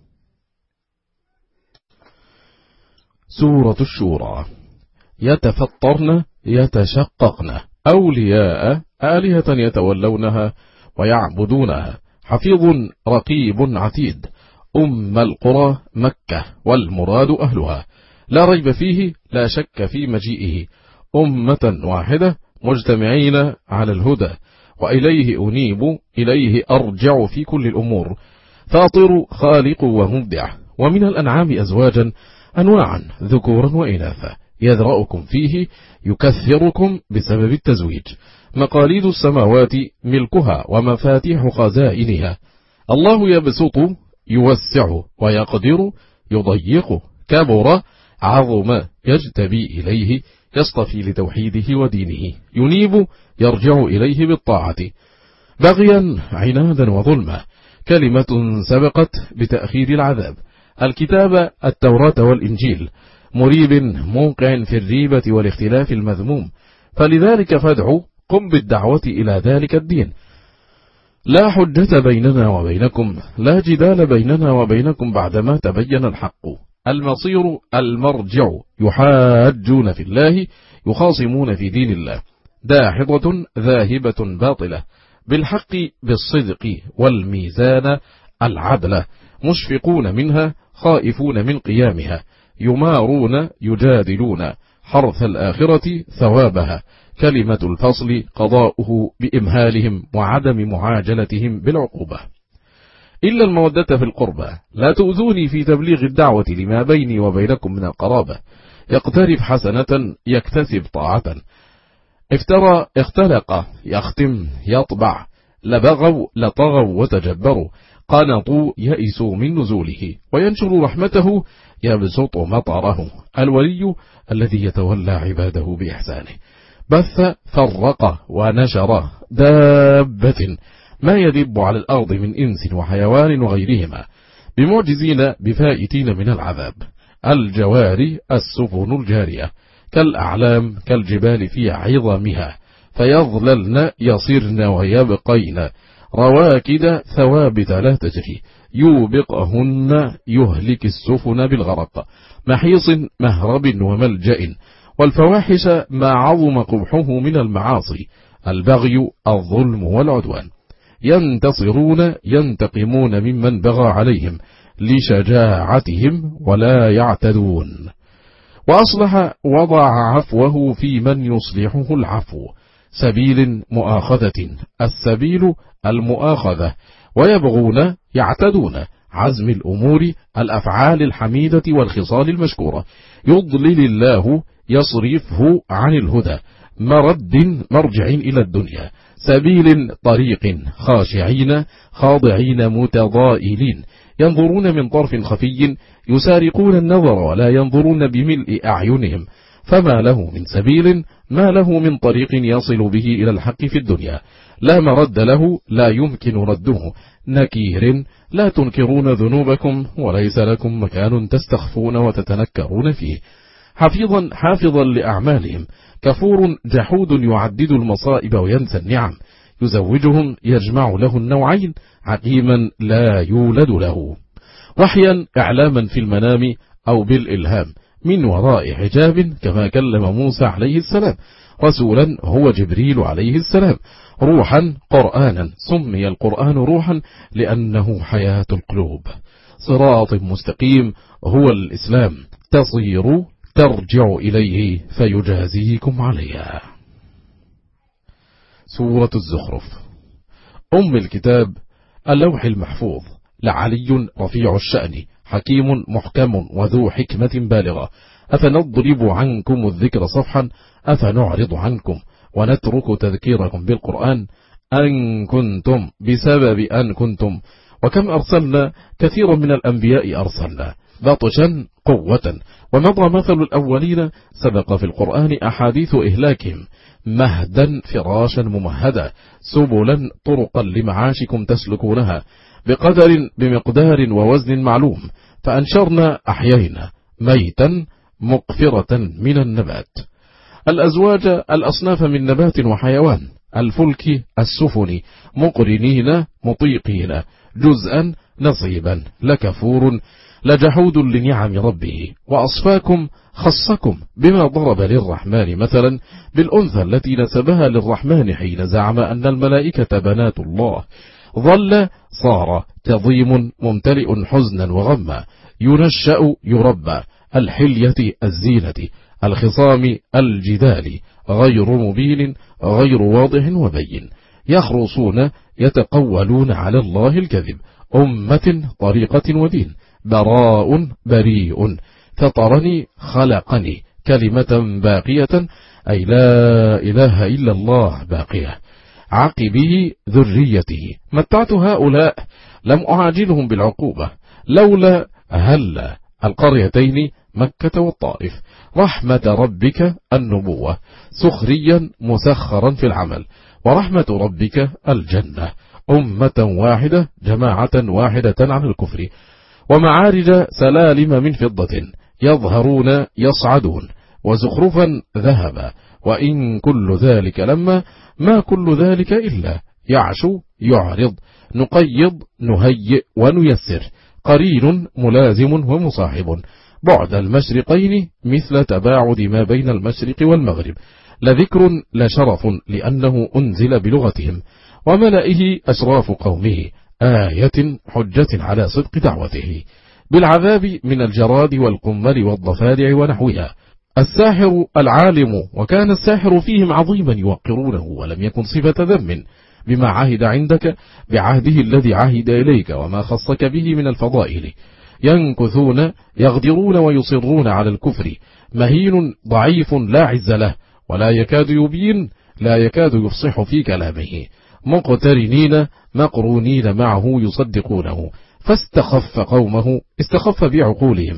سورة الشورى. يتفطرن يتشققن أولياء آلهة يتولونها ويعبدونها. حفيظ رقيب عتيد. أم القرى مكة والمراد أهلها. لا ريب فيه لا شك في مجيئه. أمة واحدة مجتمعين على الهدى وإليه أنيب إليه أرجع في كل الأمور. فاطر خالق ومبدع. ومن الأنعام أزواجا أنواعا ذكورا وإناثا. يذرأكم فيه يكثركم بسبب التزويج. مقاليد السماوات ملكها ومفاتيح خزائنها. الله يبسط يوسع ويقدر يضيق. كبر عظم يجتبي إليه يصطفي لتوحيده ودينه. ينيب يرجع إليه بالطاعة. بغيا عنادا وظلما. كلمة سبقت بتأخير العذاب. الكتاب التوراة والإنجيل، مريب موقع في الريبة والاختلاف المذموم، فلذلك فادعوا، قم بالدعوة إلى ذلك الدين. لا حجة بيننا وبينكم، لا جدال بيننا وبينكم بعدما تبين الحق، المصير المرجع، يحاجون في الله، يخاصمون في دين الله، داحضة ذاهبة باطلة، بالحق بالصدق والميزان العدل، مشفقون منها خائفون من قيامها، يمارون يجادلون، حرث الآخرة ثوابها، كلمة الفصل قضاؤه بإمهالهم وعدم معاجلتهم بالعقوبة. إلا المودة في القربى، لا تؤذوني في تبليغ الدعوة لما بيني وبينكم من القرابة، يقترف حسنة يكتسب طاعة، افترى اختلق يختم يطبع، لبغوا لطغوا وتجبروا، قنطوا يئسوا من نزوله، وينشر رحمته يبسط مطره، الولي الذي يتولى عباده بإحسانه، بث فرق ونشر دابة ما يدب على الأرض من إنس وحيوان وغيرهما، بمعجزين بفائتين من العذاب، الجواري السفن الجارية، كالأعلام كالجبال في عظمها، فيظللن يصرن ويبقين، رواكد ثوابت لا تجري، يوبقهن يهلك السفن بالغرق، محيص مهرب وملجأ، والفواحش ما عظم قبحه من المعاصي، البغي الظلم والعدوان، ينتصرون ينتقمون ممن بغى عليهم لشجاعتهم ولا يعتدون، وأصلح وضع عفوه في من يصلحه العفو، سبيل مؤاخذة، السبيل المؤاخذة، ويبغون يعتدون، عزم الأمور الأفعال الحميدة والخصال المشكورة، يضلل الله يصرفه عن الهدى، مرد مرجع إلى الدنيا، سبيل طريق، خاشعين خاضعين متضائلين، ينظرون من طرف خفي، يسارقون النظر ولا ينظرون بملء أعينهم، فما له من سبيل، ما له من طريق يصل به إلى الحق في الدنيا، لا مرد له، لا يمكن رده، نكير، لا تنكرون ذنوبكم وليس لكم مكان تستخفون وتتنكرون فيه، حفيظا حافظا لأعمالهم، كفور جحود يعدد المصائب وينسى النعم، يزوجهم يجمع له النوعين، عقيما لا يولد له، وحيا إعلاما في المنام أو بالإلهام، من وراء حجاب كما كلم موسى عليه السلام، رسولا هو جبريل عليه السلام، روحا قرآنا، سمي القرآن روحا لأنه حياة القلوب، صراط مستقيم هو الإسلام، تصير ترجع إليه فيجازيكم عليها. سورة الزخرف. أم الكتاب اللوح المحفوظ، لعلي رفيع الشأن، حكيم محكم وذو حكمة بالغة، أفنضرب عنكم الذكر صفحا، أفنعرض عنكم ونترك تذكيركم بالقرآن، أن كنتم بسبب أن كنتم، وكم أرسلنا كثيرا من الأنبياء أرسلنا، بطشا قوة، ومضى مثل الأولين، سبق في القرآن أحاديث إهلاكهم، مهدا فراشا ممهدا، سبلا طرقا لمعاشكم تسلكونها، بقدر بمقدار ووزن معلوم، فأنشرنا أحيينا، ميتا مقفرة من النبات، الأزواج الأصناف من نبات وحيوان، الفلك السفن، مقرنين مطيقين، جزءا نصيبا، لكفور لجحود لنعم ربه، وأصفاكم خصكم بما ضرب للرحمن مثلا، بالأنثى التي نسبها للرحمن حين زعم أن الملائكة بنات الله، ظل صار كظيم ممتلئ حزنا وغما، ينشأ يربى، الحلية الزينة، الخصام الجدال، غير مبين غير واضح وبين، يخرصون يتقولون على الله الكذب، أمة طريقة ودين، براء بريء، فطرني خلقني، كلمة باقية أي لا إله إلا الله باقية، عقبه ذريته، متعت هؤلاء لم أعاجلهم بالعقوبة، لولا هلا القريتين مكة والطائف، رحمة ربك النبوة، سخريا مسخرا في العمل، ورحمة ربك الجنة، أمة واحدة جماعة واحدة عن الكفر، ومعارج سلالم من فضة يظهرون يصعدون، وزخرفا ذهبا، وإن كل ذلك لما ما كل ذلك إلا يعشو يعرض، نقيض نهيئ ونيسر، قرين ملازم ومصاحب، بعد المشرقين مثل تباعد ما بين المشرق والمغرب، لذكر لشرف لأنه أنزل بلغتهم، وملئه أشراف قومه، آية حجة على صدق دعوته، بالعذاب من الجراد والقمل والضفادع ونحوها. الساحر العالم، وكان الساحر فيهم عظيما يوقرونه، ولم يكن صفة ذم، بما عهد عندك بعهده الذي عهد إليك وما خصك به من الفضائل، ينكثون يغدرون ويصرون على الكفر، مهين ضعيف لا عز له، ولا يكاد يبين لا يكاد يفصح في كلامه، مقترنين مقرونين معه يصدقونه، فاستخف قومه استخف بعقولهم،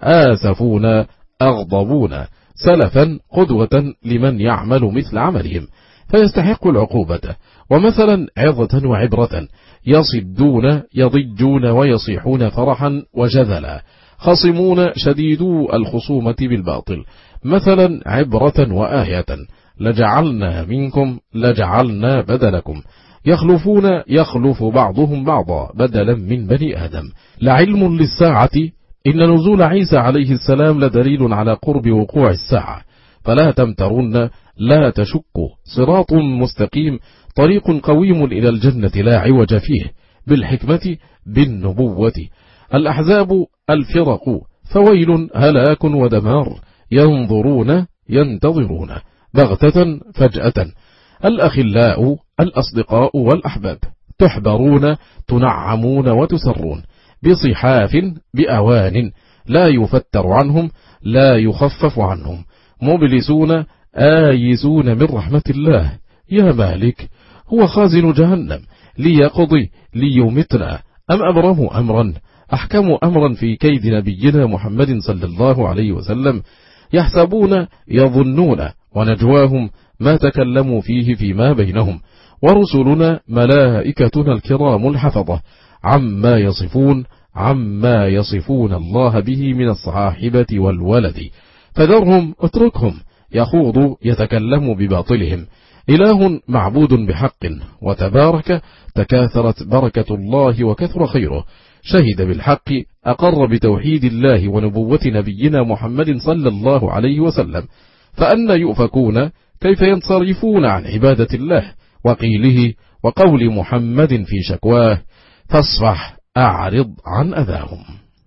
آسفون أغضبون، سلفا قدوة لمن يعمل مثل عملهم فيستحق العقوبة، ومثلا عظة وعبرة، يصدون يضجون ويصيحون فرحا وجذلا، خصمون شديدو الخصومة بالباطل، مثلا عبرة وآية، لجعلنا منكم لجعلنا بدلكم، يخلفون يخلف بعضهم بعضا بدلا من بني آدم، لعلم للساعة، إن نزول عيسى عليه السلام لدليل على قرب وقوع الساعة، فلا تمترن لا تشكوا، صراط مستقيم، طريق قويم إلى الجنة لا عوج فيه، بالحكمة بالنبوة، الأحزاب الفرق، فويل هلاك ودمار، ينظرون ينتظرون، بغتة فجأة، الأخلاء الأصدقاء والأحباب، تحبرون تنعمون وتسرون، بصحاف بأوان، لا يفتر عنهم لا يخفف عنهم، مبلسون آيسون من رحمة الله، يا مالك هو خازن جهنم، ليقضي ليمتنا، أم أبرموا أمرا أحكموا أمرا في كيد نبينا محمد صلى الله عليه وسلم، يحسبون يظنون ونجواهم ما تكلموا فيه فيما بينهم، ورسلنا ملائكتنا الكرام الحفظة، عما يصفون عما يصفون الله به من الصاحبة والولد، فذرهم اتركهم يخوضوا يتكلموا بباطلهم، إله معبود بحق، وتبارك تكاثرت بركة الله وكثر خيره، شهد بالحق أقر بتوحيد الله ونبوة نبينا محمد صلى الله عليه وسلم، فأن يؤفكون كيف ينصرفون عن عبادة الله وقيله وقول محمد في شكواه، فاصفح أعرض عن أذاهم.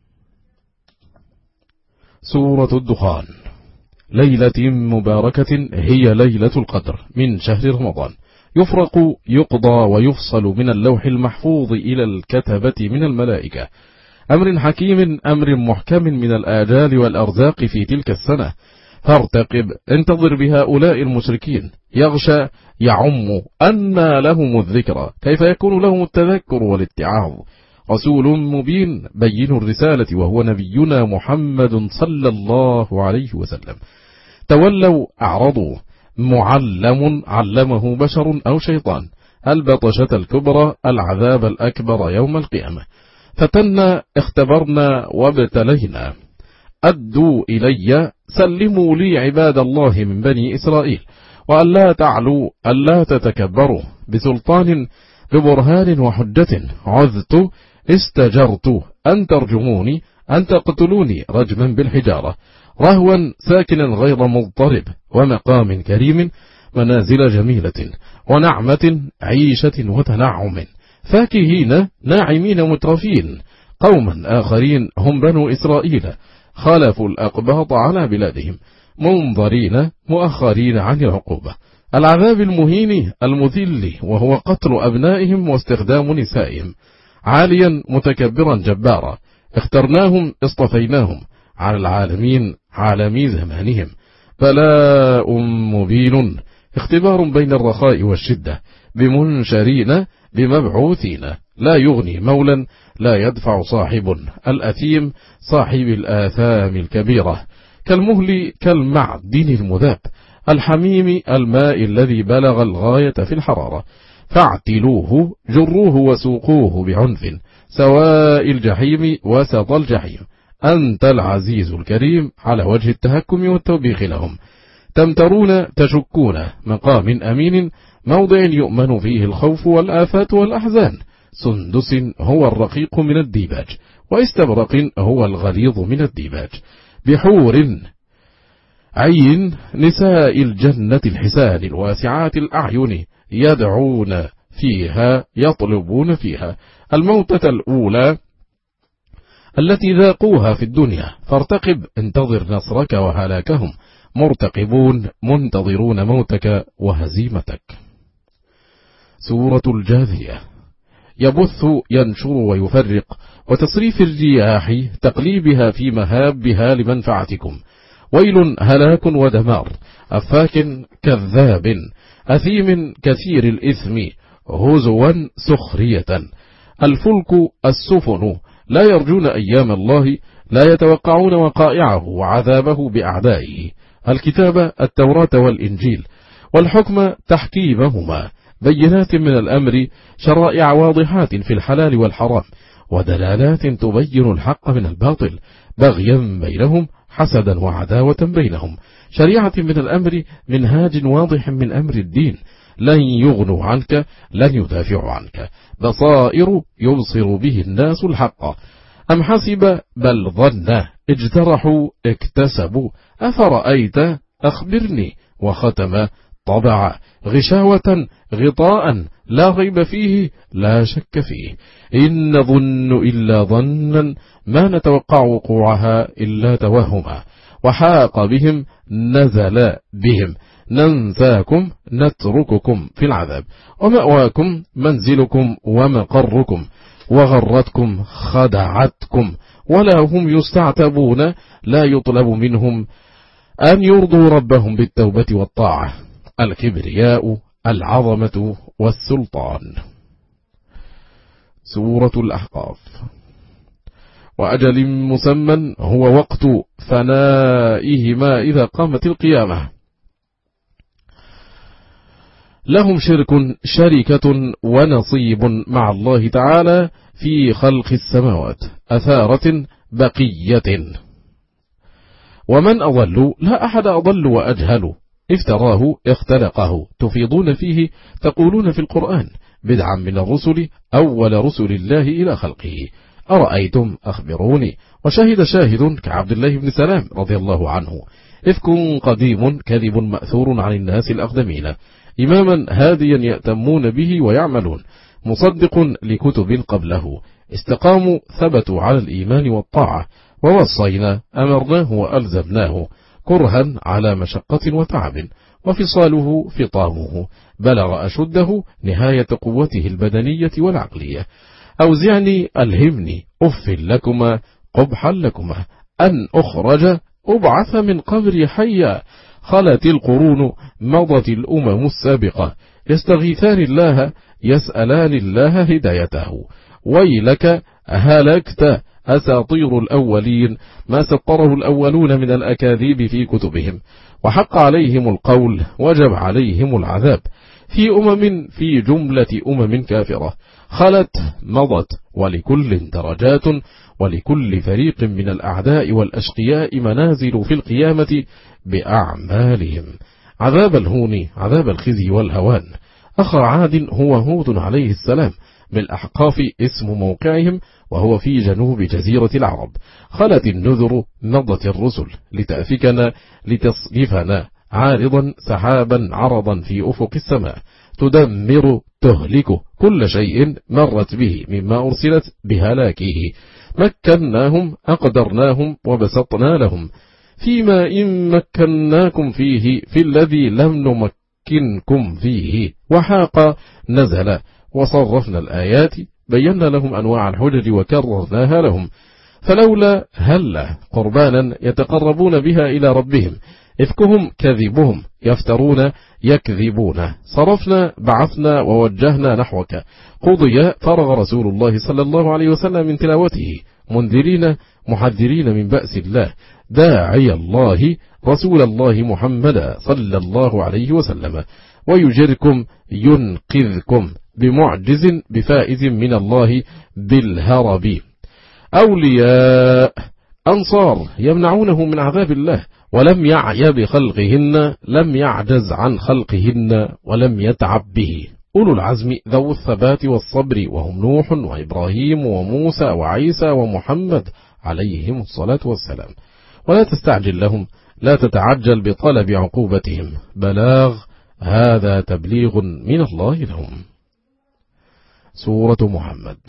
سورة الدخان. ليلة مباركة هي ليلة القدر من شهر رمضان، يفرق يقضى ويفصل من اللوح المحفوظ إلى الكتبة من الملائكة، أمر حكيم أمر محكم من الآجال والأرزاق في تلك السنة، فارتقب انتظر بهؤلاء المشركين، يغشى يعم أن لهم الذكرى، كيف يكون لهم التذكر والاتعاظ، رسول مبين بين الرسالة وهو نبينا محمد صلى الله عليه وسلم، تولوا أعرضوا، معلم علمه بشر أو شيطان، البطشة الكبرى العذاب الأكبر يوم القيامة، فتنا اختبرنا وابتلينا، أدوا إلي سلموا لي عباد الله من بني إسرائيل، وألا تعلوا ألا تتكبروا، بسلطان ببرهان وحجة، عذت استجرت أن ترجموني أن تقتلوني رجما بالحجارة، رهوا ساكنا غير مضطرب، ومقام كريم منازل جميلة، ونعمة عيشة وتنعم، فاكهين ناعمين مترفين، قوما آخرين هم بنو إسرائيل خالفوا الأقباط على بلادهم، منظرين مؤخرين عن العقوبة، العذاب المهين المذل، وهو قتل أبنائهم واستخدام نسائهم، عاليا متكبرا جبارا، اخترناهم اصطفيناهم على العالمين عالمي زمانهم، بلاء مبين، اختبار بين الرخاء والشدة، بمنشرين بمبعوثين، لا يغني مولا لا يدفع صاحب، الأثيم صاحب الآثام الكبيرة، كالمهل كالمعدن المذاب، الحميم الماء الذي بلغ الغاية في الحرارة، فاعتلوه جروه وسوقوه بعنف سواء الجحيم وسط الجحيم. أنت العزيز الكريم على وجه التهكم والتوبيخ لهم. تمترون تشكون مقام أمين، موضع يؤمن فيه الخوف والآفات والأحزان. سندس هو الرقيق من الديباج، واستبرق هو الغليظ من الديباج. بحور عين نساء الجنة الحسان الواسعات الأعين، يدعون فيها يطلبون فيها الموتة الأولى التي ذاقوها في الدنيا، فارتقب انتظر نصرك وهلاكهم. مرتقبون منتظرون موتك وهزيمتك. سورة الجاثية. يبث ينشر ويفرق، وتصريف الرياح تقليبها في مهابها لمنفعتكم. ويل هلاك ودمار. أفاك كذاب أثيم كثير الإثم هزوا سخرية. الفلك السفن لا يرجون أيام الله، لا يتوقعون وقائعه وعذابه بأعدائه. الكتاب التوراة والإنجيل، والحكم تحكيمهما، بينات من الأمر، شرائع واضحات في الحلال والحرام، ودلالات تبين الحق من الباطل، بغيا بينهم، حسدا وعداوة بينهم. شريعة من الأمر، منهاج واضح من أمر الدين، لن يغنوا عنك، لن يدافعوا عنك. بصائر يبصر به الناس الحق. أم حسب بل ظن اجترحوا اكتسبوا. أفرأيت أخبرني. وختم طبع غشاوة غطاء لا ريب فيه لا شك فيه. إن نظن إلا ظنا ما نتوقع وقوعها إلا توهما. وحاق بهم نزل بهم. ننساكم نترككم في العذاب. ومأواكم منزلكم ومقركم. وغرتكم خدعتكم. ولا هم يستعتبون، لا يطلب منهم أن يرضوا ربهم بالتوبة والطاعة. الكبرياء العظمة والسلطان. سورة الأحقاف. وأجل مسمى هو وقت فنائهما إذا قامت القيامة. لهم شرك شركة ونصيب مع الله تعالى في خلق السماوات، أثارة بقية. ومن أضل؟ لا أحد أضل وأجهل. افتراه اختلقه، تفيضون فيه، تقولون في القرآن بدعا من الرسل أول رسل الله إلى خلقه. أرأيتم أخبروني. وشهد شاهد كعبد الله بن سلام رضي الله عنه. إفك قديم كذب مأثور عن الناس الأقدمين، إماما هاديا يأتمون به ويعملون، مصدق لكتب قبله. استقاموا ثبتوا على الإيمان والطاعة، ووصينا أمرناه وألزمناه، كرها على مشقة وتعب، وفصاله فطامه، بلغ أشده نهاية قوته البدنية والعقلية. أوزعني ألهمني أف لكما قبحا لكما أن أخرج أبعث من قبري حيا. خلت القرون مضت الأمم السابقة، يستغيثان الله يسألان الله هدايته. ويلك هلكت أساطير الأولين، ما سطره الأولون من الأكاذيب في كتبهم، وحق عليهم القول وجب عليهم العذاب في أمم في جملة أمم كافرة. خلت مضت، ولكل درجات، ولكل فريق من الأعداء والأشقياء منازل في القيامة بأعمالهم. عذاب الهون، عذاب الخزي والهوان. أخا عاد هو هود عليه السلام، بالأحقاف اسم موقعهم، وهو في جنوب جزيرة العرب. خلت النذر، مضت الرسل لتأفكنا لتصرفنا، عارضا سحابا عرضا في أفق السماء، تدمر تهلك كل شيء مرت به مما أرسلت بهلاكه. مكناهم أقدرناهم وبسطنا لهم فيما إن مكناكم فيه في الذي لم نمكنكم فيه. وحاق نزل، وصرفنا الآيات، بينا لهم أنواع الحجج وكررناها لهم. فلولا هل قربانا يتقربون بها إلى ربهم. إفكهم كذبهم، يفترون يكذبون. صرفنا بعثنا ووجهنا نحوك. قضي فرغ رسول الله صلى الله عليه وسلم من تلاوته، منذرين محذرين من بأس الله، داعي الله رسول الله محمد صلى الله عليه وسلم، ويجركم ينقذكم بمعجز بفائز من الله بالهرب. أولياء أنصار يمنعونه من عذاب الله، ولم يعي بخلقهن، لم يعجز عن خلقهن ولم يتعب به. أولو العزم ذو الثبات والصبر، وهم نوح وإبراهيم وموسى وعيسى ومحمد عليهم الصلاة والسلام. ولا تستعجل لهم، لا تتعجل بطلب عقوبتهم، بلاغ، هذا تبليغ من الله لهم. سورة محمد.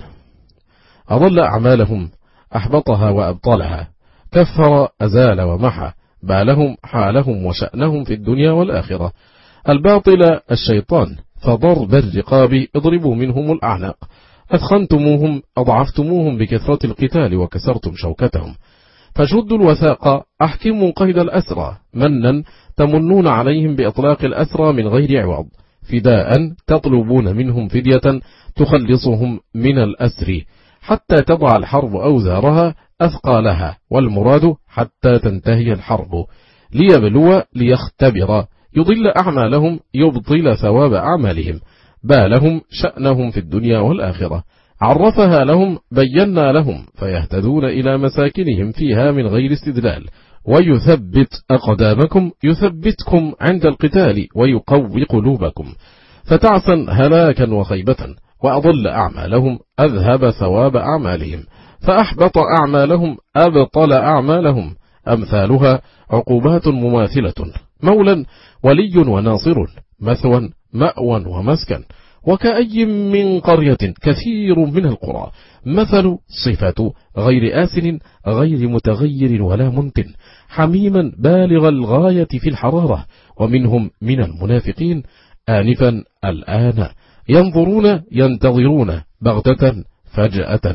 أضل أعمالهم، أحبطها وأبطلها، كفر أزال ومحى بالهم حالهم وشأنهم في الدنيا والآخرة. الباطل الشيطان، فضرب الرقاب اضربوا منهم الأعناق، أثخنتموهم أضعفتموهم بكثرة القتال وكسرتم شوكتهم. فشدوا الوثاق، أحكموا قيد الأسرى، منا تمنون عليهم بإطلاق الأسرى من غير عوض، فداء تطلبون منهم فدية تخلصهم من الأسر، حتى تضع الحرب أوزارها أثقالها، والمراد حتى تنتهي الحرب، ليبلو ليختبر، يضل أعمالهم يبطل ثواب أعمالهم، بالهم شأنهم في الدنيا والآخرة، عرفها لهم بينا لهم، فيهتدون إلى مساكنهم فيها من غير استدلال، ويثبت أقدامكم يثبتكم عند القتال ويقوي قلوبكم، فتعسا هلاكا وخيبة. وأضل أعمالهم أذهب ثواب أعمالهم، فأحبط أعمالهم أبطل أعمالهم. أمثالها عقوبات مماثلة، مولا ولي وناصر، مثوى مأوى ومسكن. وكأي من قرية كثير من القرى، مثل صفة غير آسن غير متغير ولا منتن، حميما بالغ الغاية في الحرارة. ومنهم من المنافقين آنفا الآن، ينظرون ينتظرون، بغتة فجأة،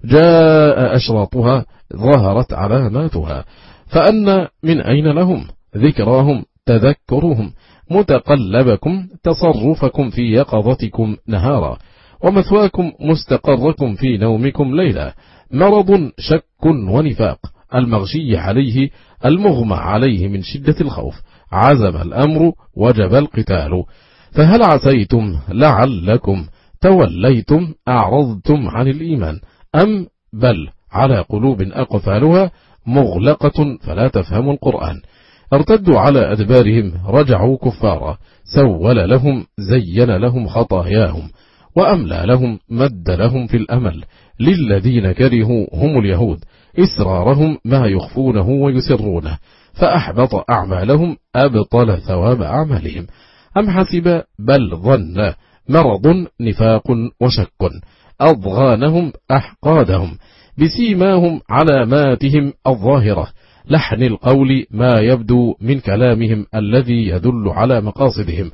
جاء أشراطها ظهرت علاماتها، فأن من أين لهم ذكراهم تذكرهم، متقلبكم تصرفكم في يقظتكم نهارا، ومثواكم مستقركم في نومكم ليلا. مرض شك ونفاق، المغشي عليه المغمى عليه من شدة الخوف، عزم الأمر وجب القتال. فهل عسيتم لعلكم توليتم أعرضتم عن الإيمان، أم بل على قلوب أقفالها مغلقة فلا تفهم القرآن. ارتدوا على أدبارهم رجعوا كفارا، سول لهم زين لهم خطاياهم، وأملى لهم مد لهم في الأمل. للذين كرهوا هم اليهود إسرارهم ما يخفونه ويسرونه، فأحبط أعمالهم أبطل ثواب أعمالهم. أم حسب بل ظن مرض نفاق وشك، أضغانهم أحقادهم، بسيماهم علاماتهم الظاهرة، لحن القول ما يبدو من كلامهم الذي يدل على مقاصدهم.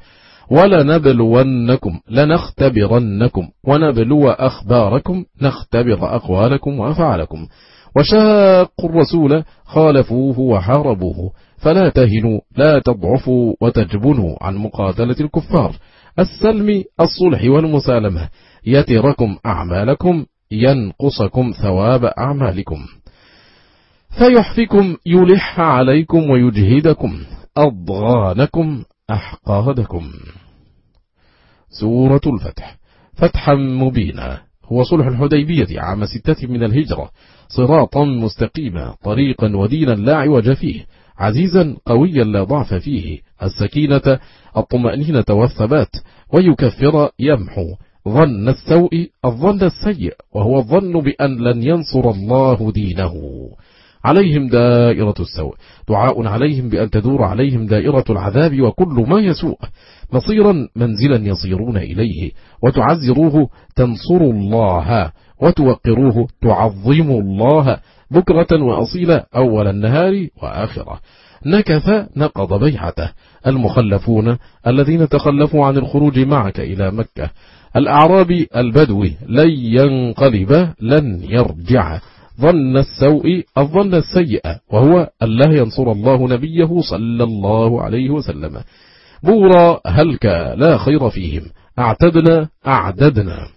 ولنبلونكم لنختبرنكم ونبلو أخباركم، نختبر أقوالكم وأفعالكم. وشاقوا الرسول خالفوه وحاربوه، فلا تهنوا لا تضعفوا وتجبنوا عن مقاتلة الكفار. السلم الصلح والمسالمة، يتركم أعمالكم ينقصكم ثواب أعمالكم. فيحفكم يلح عليكم ويجهدكم، أضغانكم أحقادكم. سورة الفتح. فتحا مبينا، هو صلح الحديبية عام ستة من الهجرة، صراطا مستقيما، طريقا ودينا لا عوج فيه، عزيزا قويا لا ضعف فيه، السكينة الطمأنينة والثبات، ويكفر يمحو ظن السوء الظن السيء، وهو الظن بأن لن ينصر الله دينه. عليهم دائرة السوء، دعاء عليهم بأن تدور عليهم دائرة العذاب وكل ما يسوء، مصيرا منزلا يصيرون إليه، وتعزروه تنصروا الله، وتوقروه تعظموا الله، بكرة وأصيلا، أول النهار وآخرة. نكث نقض بيعته، المخلفون الذين تخلفوا عن الخروج معك إلى مكة، الأعرابي البدوي لن ينقلب لن يرجع، ظن السوء الظن السيء، وهو أن لا ينصر الله نبيه صلى الله عليه وسلم. بورا هلك لا خير فيهم، اعتدنا أعددنا.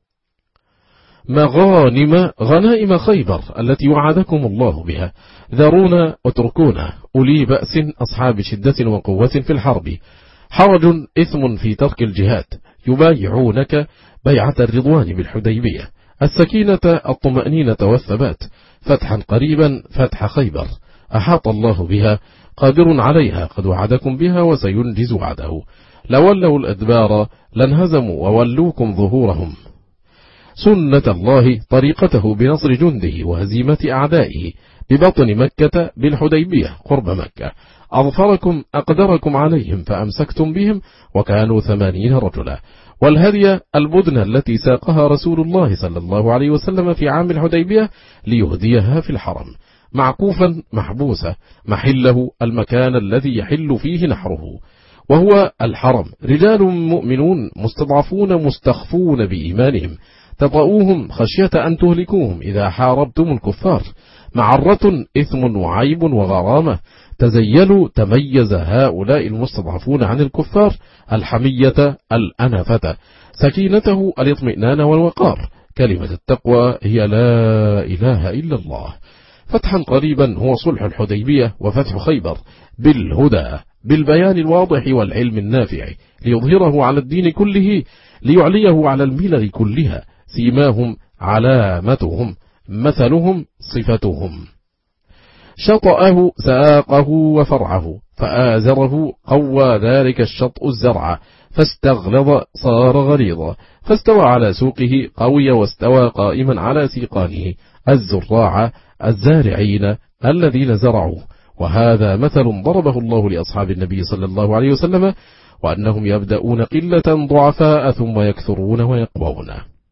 مغانم غنائم خيبر التي وعدكم الله بها، ذرونا وتركونا أولي بأس أصحاب شدة وقوة في الحرب، حرج إثم في ترك الجهاد، يبايعونك بيعة الرضوان بالحديبية، السكينة الطمأنينة والثبات، فتحا قريبا فتح خيبر، أحاط الله بها، قادر عليها، قد وعدكم بها وسينجز وعده، لولوا الأدبار لانهزموا وولوكم ظهورهم. سنة الله طريقته بنصر جنده وهزيمة أعدائه ببطن مكة بالحديبية قرب مكة، أظفركم أقدركم عليهم فأمسكتم بهم وكانوا ثمانين رجلا. والهدي البدن التي ساقها رسول الله صلى الله عليه وسلم في عام الحديبية ليهديها في الحرم، معكوفا محبوسة محله المكان الذي يحل فيه نحره، وهو الحرم، رجال مؤمنون مستضعفون مستخفون بإيمانهم، تطؤوهم خشية أن تهلكوهم إذا حاربتم الكفار، معرة إثم وعيب وغرامة، تزيلوا تميز هؤلاء المستضعفون عن الكفار الحمية الأنفة، سكينته الاطمئنان والوقار، كلمة التقوى هي لا إله إلا الله. فتحا قريبا هو صلح الحديبية وفتح خيبر بالهدى، بالبيان الواضح والعلم النافع، ليظهره على الدين كله، ليعليه على الملل كلها، سيماهم علامتهم، مثلهم صفتهم. شطأه ساقه وفرعه، فآزره قوى ذلك الشطء الزرع، فاستغلظ صار غليظا، فاستوى على سوقه قوي، واستوى قائما على سيقانه، الزراع الزارعين الذين زرعوا. وهذا مثل ضربه الله لأصحاب النبي صلى الله عليه وسلم، وأنهم يبدأون قلة ضعفاء ثم يكثرون ويقوون.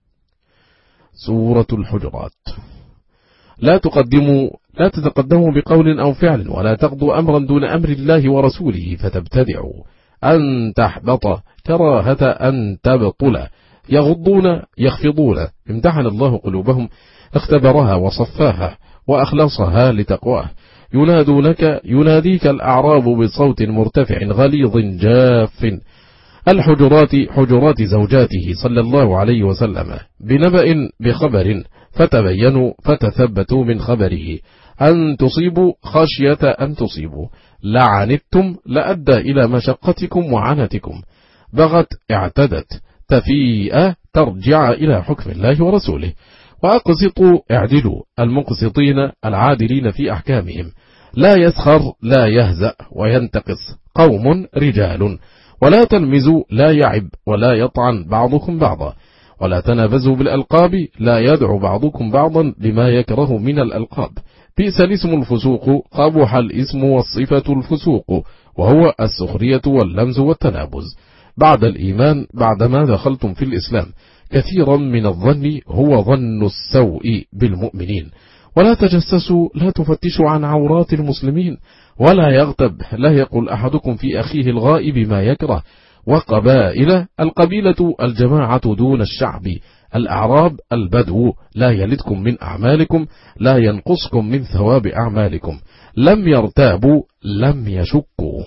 سورة الحجرات. لا تقدموا لا تتقدموا بقول أو فعل، ولا تقضوا أمرا دون أمر الله ورسوله فتبتدعوا، أن تحبط، كراهة أن تبطل، يغضون يخفضون، امتحن الله قلوبهم، اختبرها وصفاها وأخلصها لتقواه. ينادونك يناديك الأعراب بصوت مرتفع غليظ جاف، الحجرات حجرات زوجاته صلى الله عليه وسلم، بنبأ بخبر، فتبينوا فتثبتوا من خبره، أن تصيبوا خشية أن تصيبوا، لعنتم لأدى إلى مشقتكم وعنتكم، بغت اعتدت، تفيء ترجع إلى حكم الله ورسوله. وأقسطوا اعدلوا، المقسطين العادلين في أحكامهم، لا يسخر لا يهزأ وينتقص قوم رجال، ولا تلمزوا لا يعب ولا يطعن بعضكم بعضا، ولا تنابزوا بالألقاب، لا يدعو بعضكم بعضا لما يكره من الألقاب، بئس الاسم الفسوق، قبح الاسم والصفة الفسوق، وهو السخرية واللمز والتنابز. بعد الإيمان بعدما دخلتم في الإسلام، كثيرا من الظن هو ظن السوء بالمؤمنين. ولا تجسسوا، لا تفتشوا عن عورات المسلمين، ولا يغتب، لا يقول أحدكم في أخيه الغائب ما يكره. وقبائل، القبيلة الجماعة دون الشعب، الأعراب البدو، لا يلدكم من أعمالكم، لا ينقصكم من ثواب أعمالكم، لم يرتابوا لم يشكوا.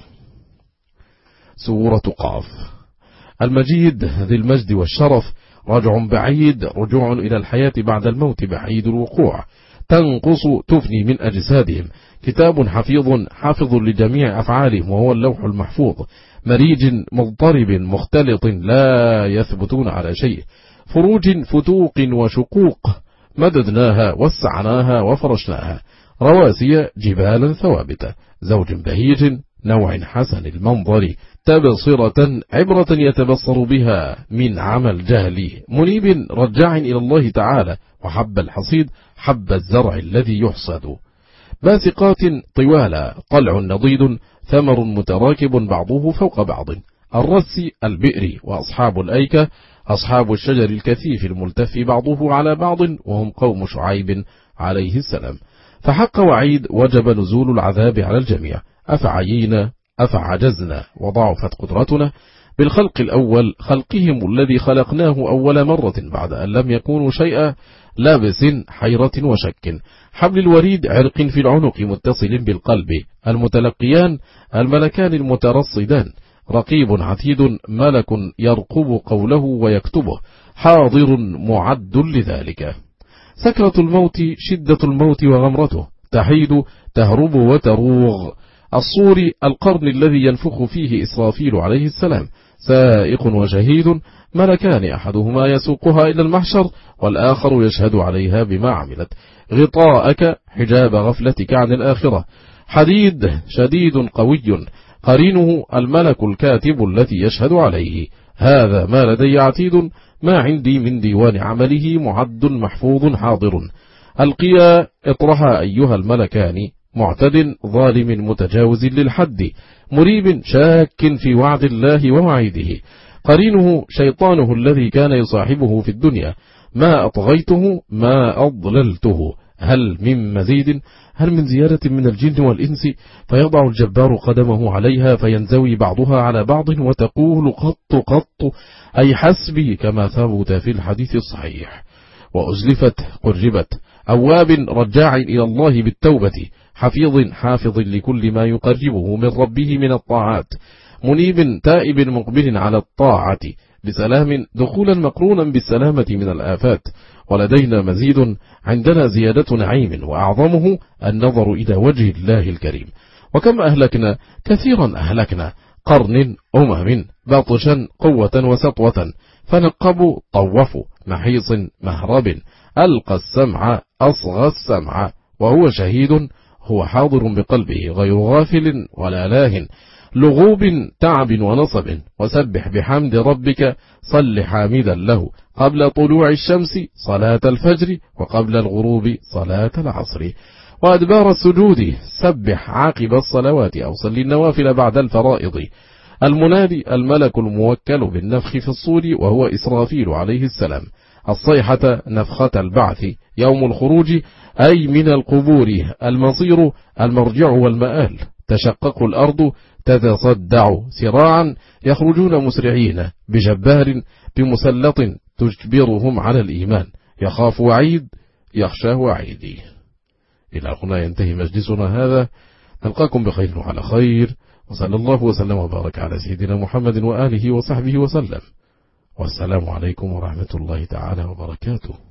سورة قاف. المجيد ذي المجد والشرف، رجع بعيد، رجوع إلى الحياة بعد الموت بعيد الوقوع، تنقص تفني من أجسادهم، كتاب حفيظ حافظ لجميع أفعالهم، وهو اللوح المحفوظ، مريج مضطرب مختلط، لا يثبتون على شيء، فروج فتوق وشقوق، مددناها وسعناها وفرشناها، رواسي جبالا ثوابت، زوج بهيج نوع حسن المنظر، تبصرة عبرة يتبصر بها من عمل جهل، منيب رجاع إلى الله تعالى، وحب الحصيد حب الزرع الذي يحصد، باسقات طوالا، طلع نضيد، ثمر متراكب بعضه فوق بعض، الرس البئر، وأصحاب الأيكة أصحاب الشجر الكثيف الملتف بعضه على بعض، وهم قوم شعيب عليه السلام. فحق وعيد وجب نزول العذاب على الجميع، أفعيينا أفعجزنا وضعفت قدرتنا بالخلق الأول، خلقهم الذي خلقناه أول مرة بعد أن لم يكونوا شيئا، لابس حيرة وشك، حبل الوريد عرق في العنق متصل بالقلب، المتلقيان الملكان المترصدان، رقيب عتيد ملك يرقب قوله ويكتبه، حاضر معد لذلك. سكرة الموت شدة الموت وغمرته، تحيد تهرب وتروغ، الصور القرن الذي ينفخ فيه إسرافيل عليه السلام، سائق وشهيد، ملكان أحدهما يسوقها إلى المحشر والآخر يشهد عليها بما عملت. غطاءك حجاب غفلتك عن الآخرة. حديد شديد قوي، قرينه الملك الكاتب الذي يشهد عليه. هذا ما لدي عتيد، ما عندي من ديوان عمله معد محفوظ حاضر. القيا اطرها أيها الملكان، معتد ظالم متجاوز للحد، مريب شاك في وعد الله ووعيده. قرينه شيطانه الذي كان يصاحبه في الدنيا، ما أطغيته ما أضللته. هل من مزيد؟ هل من زيادة من الجن والإنس؟ فيضع الجبار قدمه عليها فينزوي بعضها على بعض وتقول قط قط، أي حسبي، كما ثبت في الحديث الصحيح. وأزلفت قربت، أواب رجاع إلى الله بالتوبة، حفيظ حافظ لكل ما يقربه من ربه من الطاعات، منيب تائب مقبل على الطاعة، بسلام دخولا مقرونا بالسلامة من الآفات. ولدينا مزيد، عندنا زيادة نعيم، وأعظمه النظر إلى وجه الله الكريم. وكم أهلكنا، كثيرا أهلكنا، قرن أمم، بطشا قوة وسطوة، فنقبوا طوفوا، محيص مهرب، ألقى السمع أصغى السمع، وهو شهيد، هو حاضر بقلبه غير غافل ولا لاه، لغوب تعب ونصب. وسبح بحمد ربك، صل حامدا له، قبل طلوع الشمس صلاة الفجر، وقبل الغروب صلاة العصر، وأدبار السجود. سبح عاقب الصلوات، أو صل النوافل بعد الفرائض. المنادي الملك الموكل بالنفخ في الصور، وهو إسرافيل عليه السلام. الصيحة نفخة البعث، يوم الخروج أي من القبور، المصير المرجع والمآل. تشقق الأرض، تتصدع سراعا، يخرجون مسرعين، بجبار بمسلط تجبرهم على الإيمان، يخاف وعيد يخشى وعيدي. إلى هنا ينتهي مجلسنا هذا، نلقاكم بخير وعلى خير، وصلى الله وسلم وبارك على سيدنا محمد وآله وصحبه وسلم، والسلام عليكم ورحمة الله تعالى وبركاته.